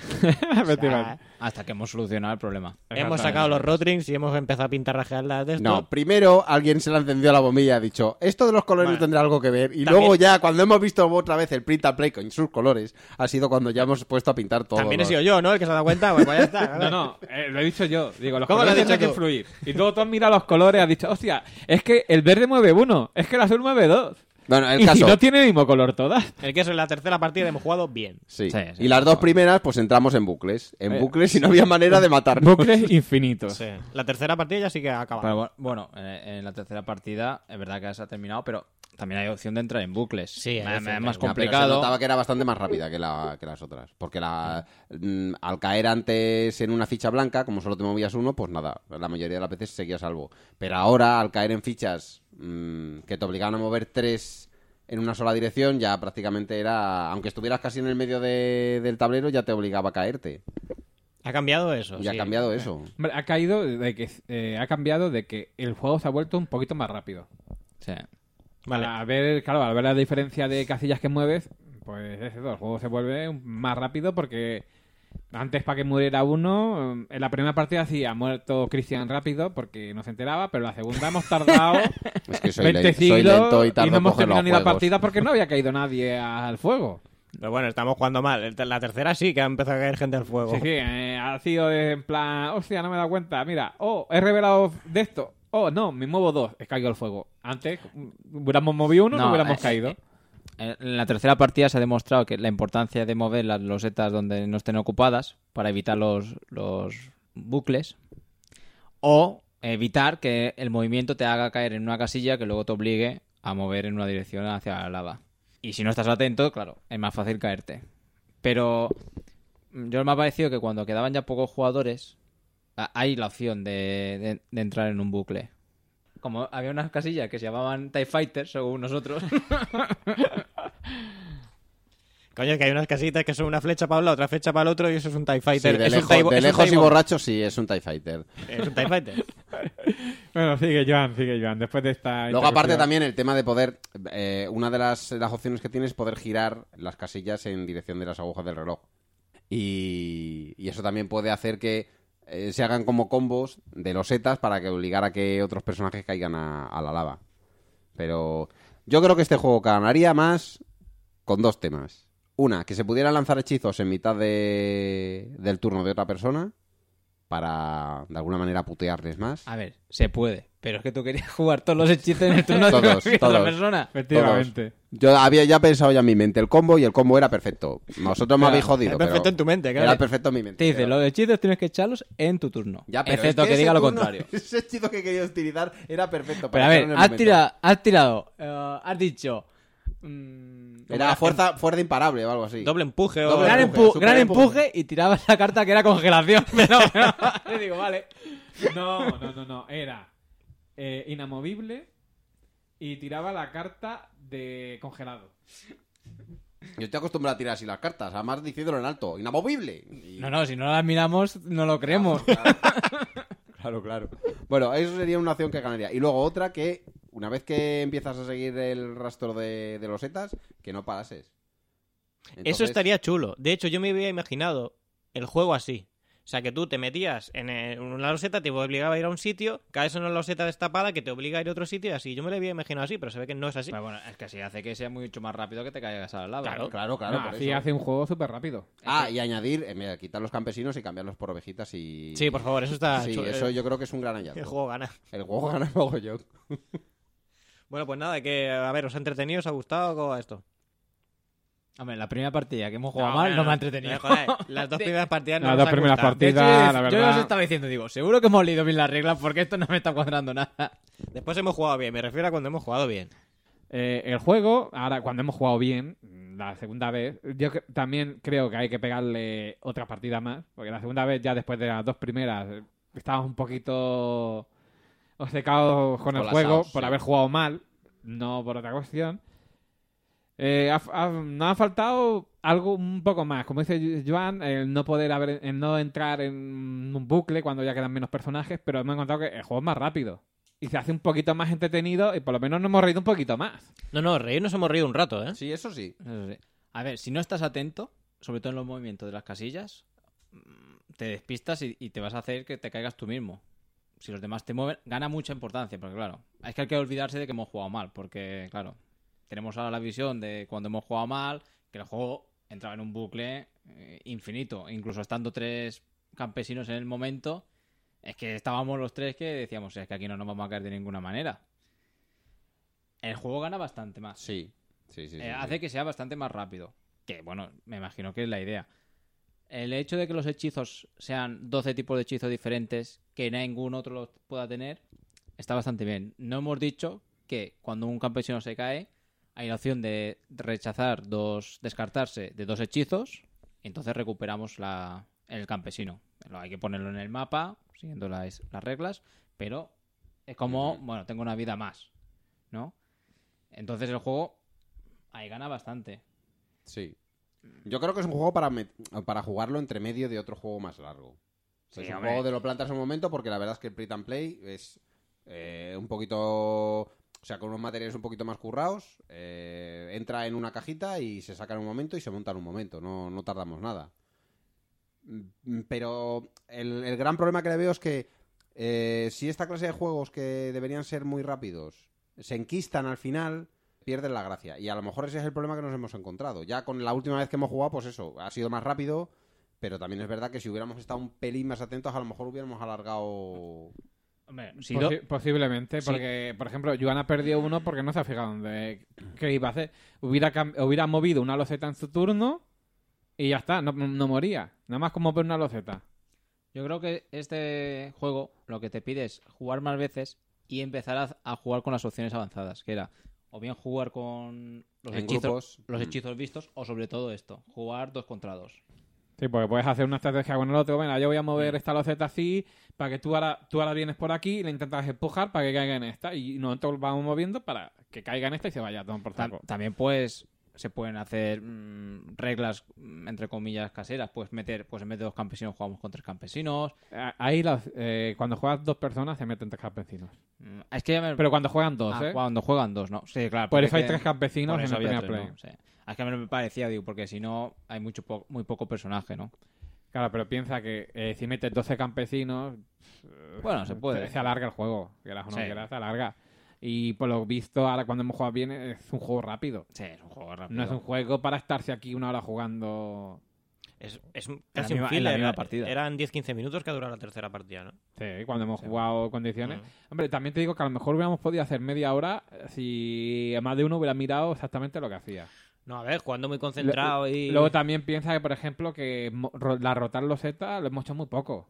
Efectivamente. Hasta que hemos solucionado el problema. Hemos sacado los rotrings y hemos empezado a pintar rajeadas de esto. No, primero alguien se le encendió la bombilla y ha dicho, esto de los colores Bueno, tendrá algo que ver. Y también- luego ya, cuando hemos visto otra vez el print and play con sus colores, ha sido cuando ya hemos puesto a pintar todo. También he sido yo, ¿no? El que se ha dado cuenta. Pues, pues ya está. No, no, eh, lo he dicho yo. Digo, los ¿Cómo lo has colores dicho tienen que tú? influir. Y luego tú has mirado los colores y has dicho, hostia, es que el verde mueve uno, es que el azul mueve dos. Bueno, el y caso... si no tiene el mismo color todas. El que es en la tercera partida hemos jugado bien. Sí. Sí, sí, y las por dos favor. primeras, pues entramos en bucles. En Eh, bucles y no había manera de matarnos. Bucles infinitos. Sí. La tercera partida ya sí que ha acabado. Pero bu- bueno, eh, en la tercera partida es verdad que se ha terminado, pero también hay opción de entrar en bucles. Sí, hay es, opción de- es más Ya, pero se complicado. notaba que era bastante más rápida que, la, que las otras. Porque la, mm, al caer antes en una ficha blanca, como solo te movías uno, pues nada, la mayoría de las veces seguías salvo. Pero ahora, al caer en fichas mm, que te obligaban a mover tres en una sola dirección, ya prácticamente era... Aunque estuvieras casi en el medio de- del tablero, ya te obligaba a caerte. Ha cambiado eso. Y ha sí. cambiado eso. Hombre, ha caído de que eh, ha cambiado de que el juego se ha vuelto un poquito más rápido. Sí. Vale. Al ver, claro, al ver la diferencia de casillas que mueves, pues es eso, el juego se vuelve más rápido porque antes para que muriera uno, en la primera partida sí ha muerto Cristian rápido porque no se enteraba, pero en la segunda hemos tardado Es que soy, veinte le- soy siglos lento y y tardo no en hemos coger los terminado ni la juegos. partida porque no había caído nadie al fuego. Pero bueno, estamos jugando mal. El- La tercera sí que ha empezado a caer gente al fuego. Sí, sí, eh, ha sido en plan, hostia, no me he dado cuenta, mira, oh, he revelado de esto, oh, no, me muevo dos, he caído al fuego. Antes, hubiéramos movido uno, no, No, hubiéramos eh, caído. eh, En la tercera partida se ha demostrado que la importancia de mover las losetas donde no estén ocupadas para evitar los, los bucles o evitar que el movimiento te haga caer en una casilla que luego te obligue a mover en una dirección hacia la lava. Y si no estás atento, claro, es más fácil caerte. Pero yo me ha parecido que cuando quedaban ya pocos jugadores, a- hay la opción de, de- de entrar en un bucle. Como había unas casillas que se llamaban TIE Fighters, según nosotros. Coño, que hay unas casitas que son una flecha para un lado, otra flecha para el otro y eso es un TIE Sí, Fighter. de es un lejos, TIE- de es un lejos TIE y Bomb. borracho sí, es un TIE Fighter. Es un TIE Fighter. Bueno, sigue Joan, sigue Joan, después de esta... Luego, aparte, interrupción. también el tema de poder. eh, una de las, las opciones que tienes es poder girar las casillas en dirección de las agujas del reloj. Y, y eso también puede hacer que eh, se hagan como combos de losetas para que obligar a que otros personajes caigan a, a la lava. Pero yo creo que este juego ganaría más con dos temas. Una, que se pudieran lanzar hechizos en mitad de, del turno de otra persona para, de alguna manera, putearles más. A ver, se puede. Pero es que tú querías jugar todos los hechizos en el turno de Todos, otra todos. persona. Efectivamente. Yo había ya pensado ya en mi mente el combo y el combo era perfecto. Vosotros me Era- habéis jodido. Es perfecto pero en tu mente, claro. Era perfecto en mi mente. Te dice, pero- los hechizos tienes que echarlos en tu turno. Ya, pero excepto es que, ese diga lo turno- contrario. Ese hechizo que quería utilizar era perfecto. Pero para a ver, hacerlo en el has momento. tirado, has tirado, eh, has dicho... mm, Era fuerza, fuerza imparable o algo así. Doble empuje o... Doble gran, empuje, empu- super gran empuje. empuje y tirabas la carta que era congelación. Pero, pero- Le digo, vale. No, no, no, no. Era eh, inamovible y tiraba la carta de congelado. Yo estoy acostumbrado a tirar así las cartas. Además, diciéndolo en alto. Inamovible. Y- No, no, si no las miramos, no lo creemos. Claro, claro. Bueno, eso sería una opción que ganaría. Y luego otra que, una vez que empiezas a seguir el rastro de, de losetas, que no parases. Eso Entonces, estaría chulo. De hecho, yo me había imaginado el juego así. O sea, que tú te metías en eh, una loseta, te obligaba a ir a un sitio, caes en una loseta destapada que te obliga a ir a otro sitio y así. Yo me lo había imaginado así, pero se ve que no es así. Pero bueno, es que así hace que sea mucho más rápido que te caigas a la lava. Claro. Claro, claro. No, por así eso. hace un juego súper rápido. Ah, y añadir, eh, mira, quitar los campesinos y cambiarlos por ovejitas y... Sí, por favor, eso está Sí, chulo. eso El- yo creo que es un gran El hallazgo. juego gana. El juego gana mogollón. Bueno, pues nada, que a ver, ¿os ha entretenido? ¿Os ha gustado? ¿Cómo va esto? Hombre, la primera partida que hemos jugado No, mal no, no, no. me ha entretenido. Eh, joder, las dos primeras partidas no Las nos dos han primeras gustado. De hecho, partidas, yo, la yo verdad. os estaba diciendo, digo, seguro que hemos leído bien las reglas porque esto no me está cuadrando nada. Después hemos jugado bien, me refiero a cuando hemos jugado bien. Eh, el juego, ahora cuando hemos jugado bien, la segunda vez, yo cre- también creo que hay que pegarle otra partida más, porque la segunda vez, ya después de las dos primeras, eh, estábamos un poquito obcecados con el Colasados, juego por sí. haber jugado mal, no por otra cuestión. Eh, ha, ha- nos ha faltado algo un poco más, como dice Joan, el no poder haber, el no entrar en un bucle cuando ya quedan menos personajes, pero hemos encontrado que el juego es más rápido. Y se hace un poquito más entretenido y por lo menos nos hemos reído un poquito más. No, no, reír nos hemos reído un rato, ¿eh? Sí, eso sí. Eso sí. A ver, si no estás atento, sobre todo en los movimientos de las casillas, te despistas y, y te vas a hacer que te caigas tú mismo. Si los demás te mueven, gana mucha importancia, porque claro, es que hay que olvidarse de que hemos jugado mal, porque claro, tenemos ahora la visión de cuando hemos jugado mal, que el juego entraba en un bucle eh, infinito, incluso estando tres campesinos en el momento, es que estábamos los tres que decíamos, es que aquí no nos vamos a caer de ninguna manera. El juego gana bastante más. Sí, sí, sí. sí, Eh, sí. hace que sea bastante más rápido, que bueno, me imagino que es la idea. El hecho de que los hechizos sean doce tipos de hechizos diferentes, que ningún otro los pueda tener, está bastante bien. No hemos dicho que cuando un campesino se cae, hay la opción de rechazar dos, descartarse de dos hechizos, y entonces recuperamos la, el campesino. Hay que ponerlo en el mapa, siguiendo las, las reglas, pero es como, bueno, tengo una vida más, ¿no? Entonces el juego ahí gana bastante. Sí. Yo creo que es un juego para, met- para jugarlo entre medio de otro juego más largo. O sea, Sí, es un hombre. juego de lo plantas en un momento porque la verdad es que el Print and Play es eh, un poquito... O sea, con unos materiales un poquito más currados. eh, entra en una cajita y se saca en un momento y se monta en un momento. No, no tardamos nada. Mm, Pero el, el gran problema que le veo es que eh, si esta clase de juegos que deberían ser muy rápidos se enquistan al final, pierden la gracia. Y a lo mejor ese es el problema que nos hemos encontrado. Ya con la última vez que hemos jugado, pues eso, ha sido más rápido, pero también es verdad que si hubiéramos estado un pelín más atentos, a lo mejor hubiéramos alargado... Hombre, si Posi- do- posiblemente, Sí. porque, por ejemplo, Joan ha perdido uno porque no se ha fijado dónde, qué iba a hacer. Hubiera, cam- hubiera movido una loseta en su turno y ya está, no, no moría. Nada más como ver una loseta. Yo creo que este juego lo que te pide es jugar más veces y empezar a, a jugar con las opciones avanzadas, que era o bien jugar con los, En hechizos, grupos. los Mm. hechizos vistos o sobre todo esto, jugar dos contra dos. Sí, porque puedes hacer una estrategia con el otro. Venga, yo voy a mover esta loseta así para que tú ahora, tú ahora vienes por aquí y le intentas empujar para que caiga en esta. Y nosotros vamos moviendo para que caiga en esta y se vaya todo por Tam- saco. También pues se pueden hacer mm, reglas mm, entre comillas caseras, puedes meter, pues en vez de dos campesinos jugamos con tres campesinos. A- Ahí las, eh, cuando juegas dos personas se meten tres campesinos. Mm, Es que ya me... Pero cuando juegan dos, Ah, ¿eh? cuando juegan dos, ¿no? Sí, claro. Por porque eso hay que- tres campesinos por en eso el había primer tres, play. ¿no? Sí. Es que a mí me parecía, digo, porque si no hay mucho po- muy poco personaje, ¿no? Claro, pero piensa que eh, si metes doce campesinos... eh, Bueno, se puede. Se alarga el juego. Quieras o no Sí. quieras, se alarga. Y por lo visto, ahora cuando hemos jugado bien, es un juego rápido. Sí, es un juego rápido. No es un juego para estarse aquí una hora jugando... Es, es un- En la casi misma- un en la filler. misma partida. Eran diez quince minutos que ha durado la tercera partida, ¿no? Sí, cuando hemos Sí. jugado condiciones. Mm. Hombre, también te digo que a lo mejor hubiéramos podido hacer media hora eh, si más de uno hubiera mirado exactamente lo que hacía. No, a ver, jugando muy concentrado y... Luego también piensa que, por ejemplo, que mo- ro- la rotar loseta lo hemos hecho muy poco.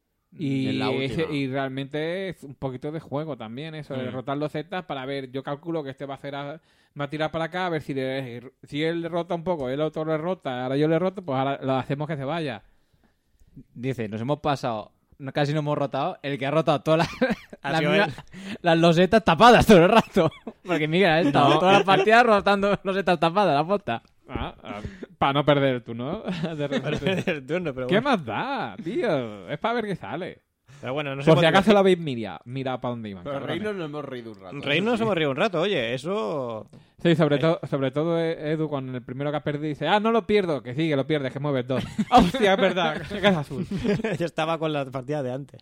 Y, En la última. ese- y realmente es un poquito de juego también eso, de Mm. rotar losetas para ver, yo calculo que este va a hacer a- va a tirar para acá, a ver si, le- si él le rota un poco, el otro le rota, ahora yo le roto, pues ahora lo hacemos que se vaya. Dice, nos hemos pasado, no- casi no hemos rotado, el que ha rotado todas las, Ha las, sido misma- él. las losetas tapadas todo el rato. Porque Miguel ha estado No. toda la partida rotando losetas tapadas, la posta. Ah, ah, para no perder el turno. De repente. el turno, pero ¿Qué bueno. más da, tío? Es para ver qué sale. Pero bueno, no sé Por si cuánto- acaso lo habéis mirado, mira para dónde iban. Pero cabrones. Reino nos hemos reído un rato. Reino nos hemos reído un rato, oye, eso... Sí, sobre, todo sobre todo eh, Edu, con el primero que ha perdido, dice, ah, no lo pierdo, que sí, que lo pierdes, que mueves dos. Hostia, es verdad, que es azul. Yo estaba con la partida de antes.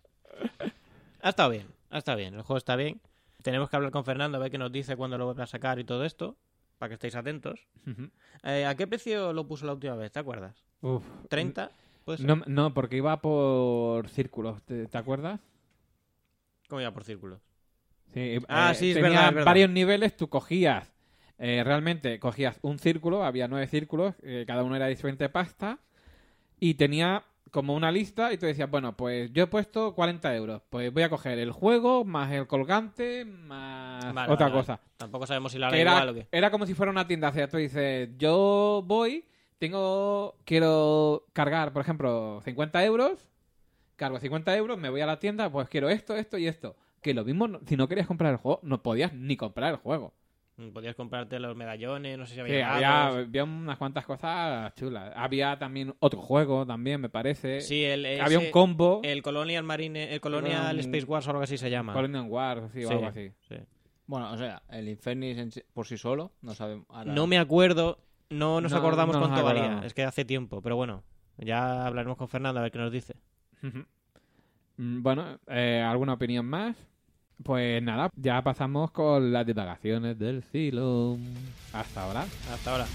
Ha estado bien, ha estado bien, el juego está bien. Tenemos que hablar con Fernando a ver qué nos dice cuándo lo vuelve a sacar y todo esto, para que estéis atentos. Eh, ¿A qué precio lo puso la última vez? ¿Te acuerdas? Uf. ¿treinta? ¿Puede ser? No, no, porque iba por círculos, ¿te, te acuerdas? ¿Cómo iba por círculos? Sí, Ah, eh, sí, es tenía verdad, es verdad. varios niveles, tú cogías, eh, realmente cogías un círculo, había nueve círculos, eh, cada uno era diferente pasta, y tenía como una lista, y tú decías, bueno, pues yo he puesto cuarenta euros, pues voy a coger el juego, más el colgante, más Vale, otra vale, cosa. vale. Tampoco sabemos si la Que hará era, igual o qué. era como si fuera una tienda, o sea, tú dices, yo voy, tengo, quiero cargar, por ejemplo, cincuenta euros, cargo cincuenta euros, me voy a la tienda, pues quiero esto, esto y esto. Que lo mismo, no- si no querías comprar el juego, no podías ni comprar el juego. Mm, Podías comprarte los medallones, no sé si Sí, había había, dados. había unas cuantas cosas chulas. Había también otro juego, también, me parece. Sí, el, había ese- un combo, El Colonial Marine, el Colonial Un- Space Wars o algo así se llama. Colonial Wars, sí, o Sí, algo así. sí. Bueno, o sea, el Infernis en sí- por sí solo, no sabemos. ahora- No me acuerdo, no nos No, acordamos no nos cuánto valía. acordamos. Es que hace tiempo, pero bueno. Ya hablaremos con Fernando a ver qué nos dice. Mm, Bueno, eh, ¿alguna opinión más? Pues nada, ya pasamos con las divagaciones del Cylon. Hasta ahora. Hasta ahora.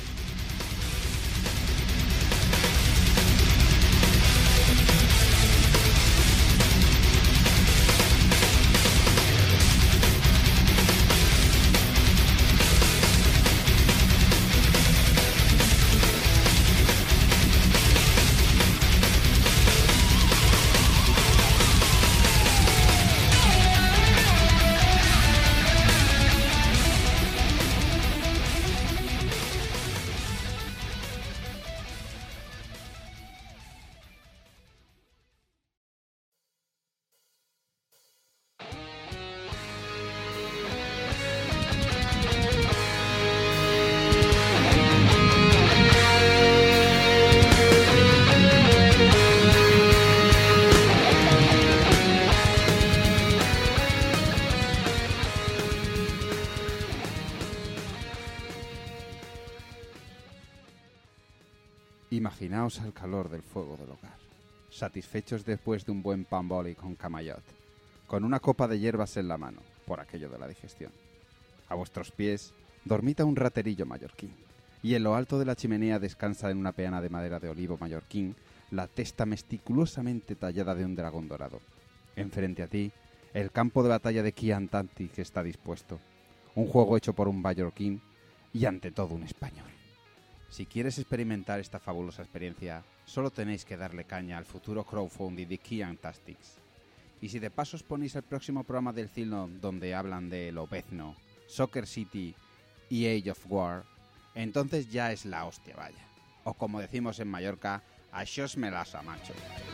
Imaginaos el calor del fuego del hogar, satisfechos después de un buen pan boli con camayot, con una copa de hierbas en la mano, por aquello de la digestión. A vuestros pies dormita un raterillo mallorquín, y en lo alto de la chimenea descansa en una peana de madera de olivo mallorquín la testa meticulosamente tallada de un dragón dorado. Enfrente a ti, el campo de batalla de Kian Tantic está dispuesto, un juego hecho por un mallorquín y ante todo un español. Si quieres experimentar esta fabulosa experiencia, solo tenéis que darle caña al futuro crowdfunding de Kian Tactics. Y si de paso os ponéis el próximo programa del Cylon donde hablan de Lobezno, Soccer City y Age of War, entonces ya es la hostia, vaya. O como decimos en Mallorca, així me las macho.